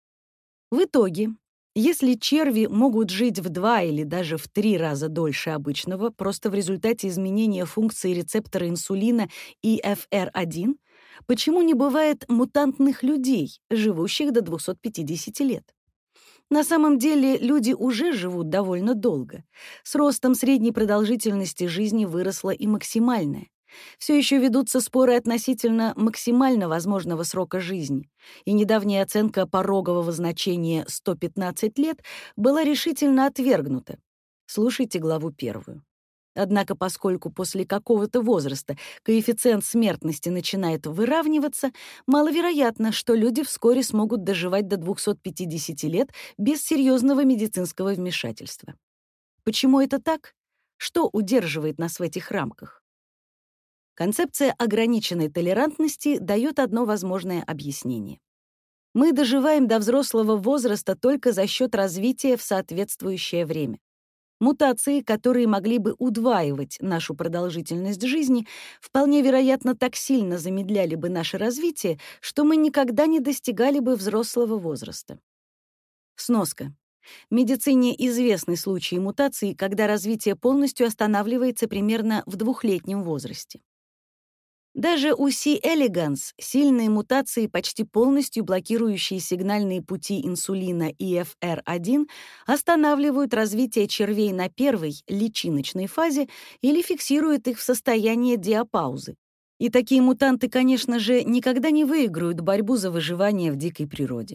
В итоге, если черви могут жить в два или даже в три раза дольше обычного просто в результате изменения функции рецептора инсулина и эф эр один, почему не бывает мутантных людей, живущих до двухсот пятидесяти лет? На самом деле люди уже живут довольно долго. С ростом средней продолжительности жизни выросла и максимальная. Все еще ведутся споры относительно максимально возможного срока жизни, и недавняя оценка порогового значения сто пятнадцать лет была решительно отвергнута. Слушайте главу первую. Однако, поскольку после какого-то возраста коэффициент смертности начинает выравниваться, маловероятно, что люди вскоре смогут доживать до двухсот пятидесяти лет без серьезного медицинского вмешательства. Почему это так? Что удерживает нас в этих рамках? Концепция ограниченной толерантности дает одно возможное объяснение. Мы доживаем до взрослого возраста только за счет развития в соответствующее время. Мутации, которые могли бы удваивать нашу продолжительность жизни, вполне вероятно так сильно замедляли бы наше развитие, что мы никогда не достигали бы взрослого возраста. Сноска. В медицине известны случаи мутаций, когда развитие полностью останавливается примерно в двухлетнем возрасте. Даже у C. elegans сильные мутации, почти полностью блокирующие сигнальные пути инсулина и эф эр один, останавливают развитие червей на первой, личиночной фазе или фиксируют их в состоянии диапаузы. И такие мутанты, конечно же, никогда не выиграют борьбу за выживание в дикой природе.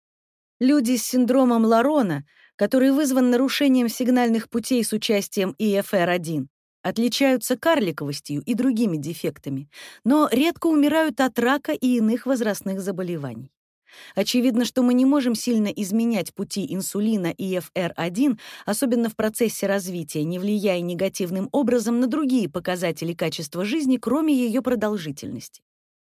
Люди с синдромом Ларона, который вызван нарушением сигнальных путей с участием и эф эр один, отличаются карликовостью и другими дефектами, но редко умирают от рака и иных возрастных заболеваний. Очевидно, что мы не можем сильно изменять пути инсулина и эф эр один, особенно в процессе развития, не влияя негативным образом на другие показатели качества жизни, кроме ее продолжительности.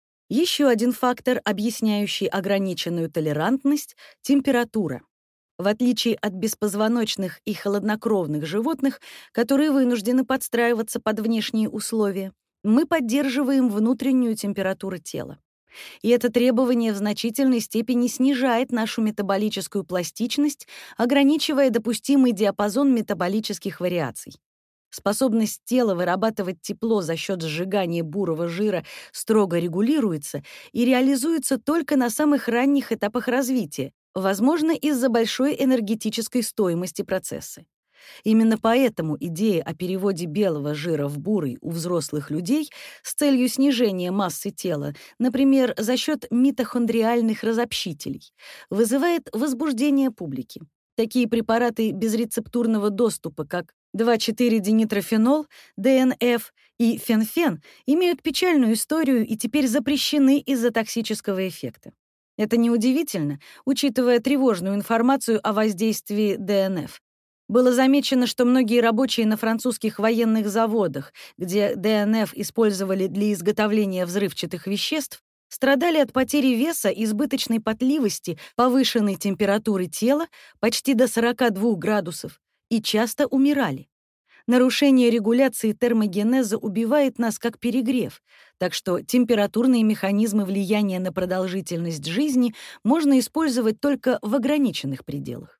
Еще один фактор, объясняющий ограниченную толерантность — температура. В отличие от беспозвоночных и холоднокровных животных, которые вынуждены подстраиваться под внешние условия, мы поддерживаем внутреннюю температуру тела. И это требование в значительной степени снижает нашу метаболическую пластичность, ограничивая допустимый диапазон метаболических вариаций. Способность тела вырабатывать тепло за счет сжигания бурого жира строго регулируется и реализуется только на самых ранних этапах развития, возможно, из-за большой энергетической стоимости процесса. Именно поэтому идея о переводе белого жира в бурый у взрослых людей с целью снижения массы тела, например, за счет митохондриальных разобщителей, вызывает возбуждение публики. Такие препараты безрецептурного доступа, как два четыре-динитрофенол, дэ эн эф и фенфен, имеют печальную историю и теперь запрещены из-за токсического эффекта. Это неудивительно, учитывая тревожную информацию о воздействии дэ эн эф. Было замечено, что многие рабочие на французских военных заводах, где дэ эн эф использовали для изготовления взрывчатых веществ, страдали от потери веса, избыточной потливости, повышенной температуры тела почти до сорока двух градусов и часто умирали. Нарушение регуляции термогенеза убивает нас как перегрев, так что температурные механизмы влияния на продолжительность жизни можно использовать только в ограниченных пределах.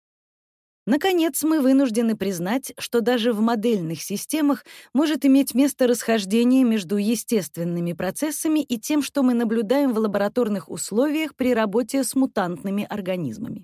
Наконец, мы вынуждены признать, что даже в модельных системах может иметь место расхождение между естественными процессами и тем, что мы наблюдаем в лабораторных условиях при работе с мутантными организмами.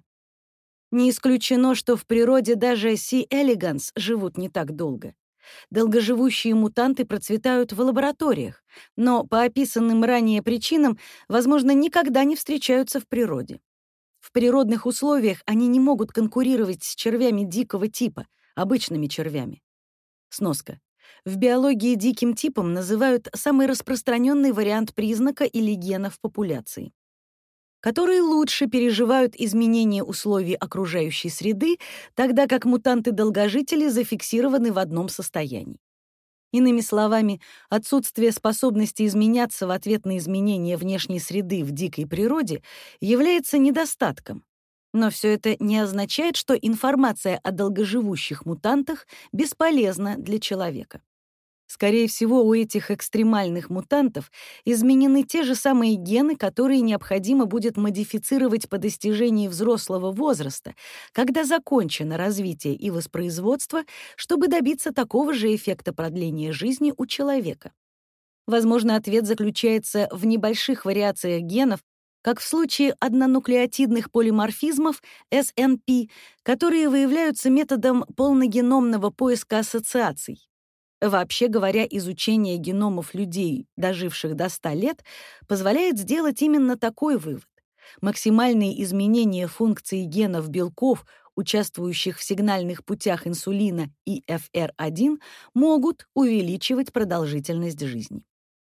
Не исключено, что в природе даже C. elegans живут не так долго. Долгоживущие мутанты процветают в лабораториях, но по описанным ранее причинам, возможно, никогда не встречаются в природе. В природных условиях они не могут конкурировать с червями дикого типа, обычными червями. Сноска. В биологии диким типом называют самый распространенный вариант признака или гена в популяции, которые лучше переживают изменения условий окружающей среды, тогда как мутанты-долгожители зафиксированы в одном состоянии. Иными словами, отсутствие способности изменяться в ответ на изменения внешней среды в дикой природе является недостатком. Но все это не означает, что информация о долгоживущих мутантах бесполезна для человека. Скорее всего, у этих экстремальных мутантов изменены те же самые гены, которые необходимо будет модифицировать по достижении взрослого возраста, когда закончено развитие и воспроизводство, чтобы добиться такого же эффекта продления жизни у человека. Возможно, ответ заключается в небольших вариациях генов, как в случае однонуклеотидных полиморфизмов эс эн пи, которые выявляются методом полногеномного поиска ассоциаций. Вообще говоря, изучение геномов людей, доживших до ста лет, позволяет сделать именно такой вывод. Максимальные изменения функции генов белков, участвующих в сигнальных путях инсулина и эф эр один, могут увеличивать продолжительность жизни.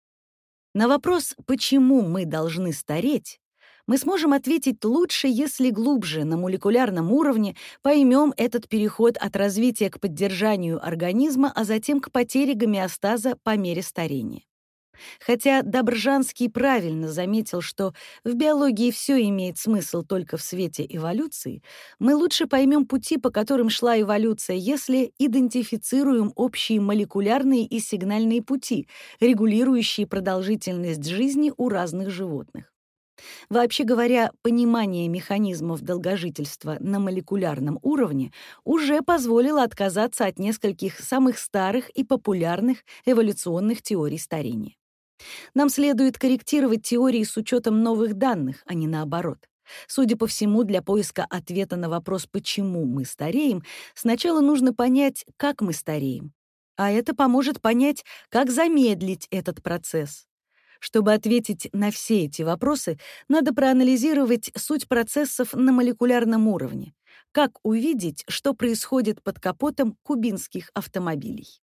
На вопрос, почему мы должны стареть, мы сможем ответить лучше, если глубже, на молекулярном уровне, поймем этот переход от развития к поддержанию организма, а затем к потере гомеостаза по мере старения. Хотя Добржанский правильно заметил, что в биологии все имеет смысл только в свете эволюции, мы лучше поймем пути, по которым шла эволюция, если идентифицируем общие молекулярные и сигнальные пути, регулирующие продолжительность жизни у разных животных. Вообще говоря, понимание механизмов долгожительства на молекулярном уровне уже позволило отказаться от нескольких самых старых и популярных эволюционных теорий старения. Нам следует корректировать теории с учетом новых данных, а не наоборот. Судя по всему, для поиска ответа на вопрос, почему мы стареем, сначала нужно понять, как мы стареем. А это поможет понять, как замедлить этот процесс. Чтобы ответить на все эти вопросы, надо проанализировать суть процессов на молекулярном уровне. Как увидеть, что происходит под капотом кубинских автомобилей.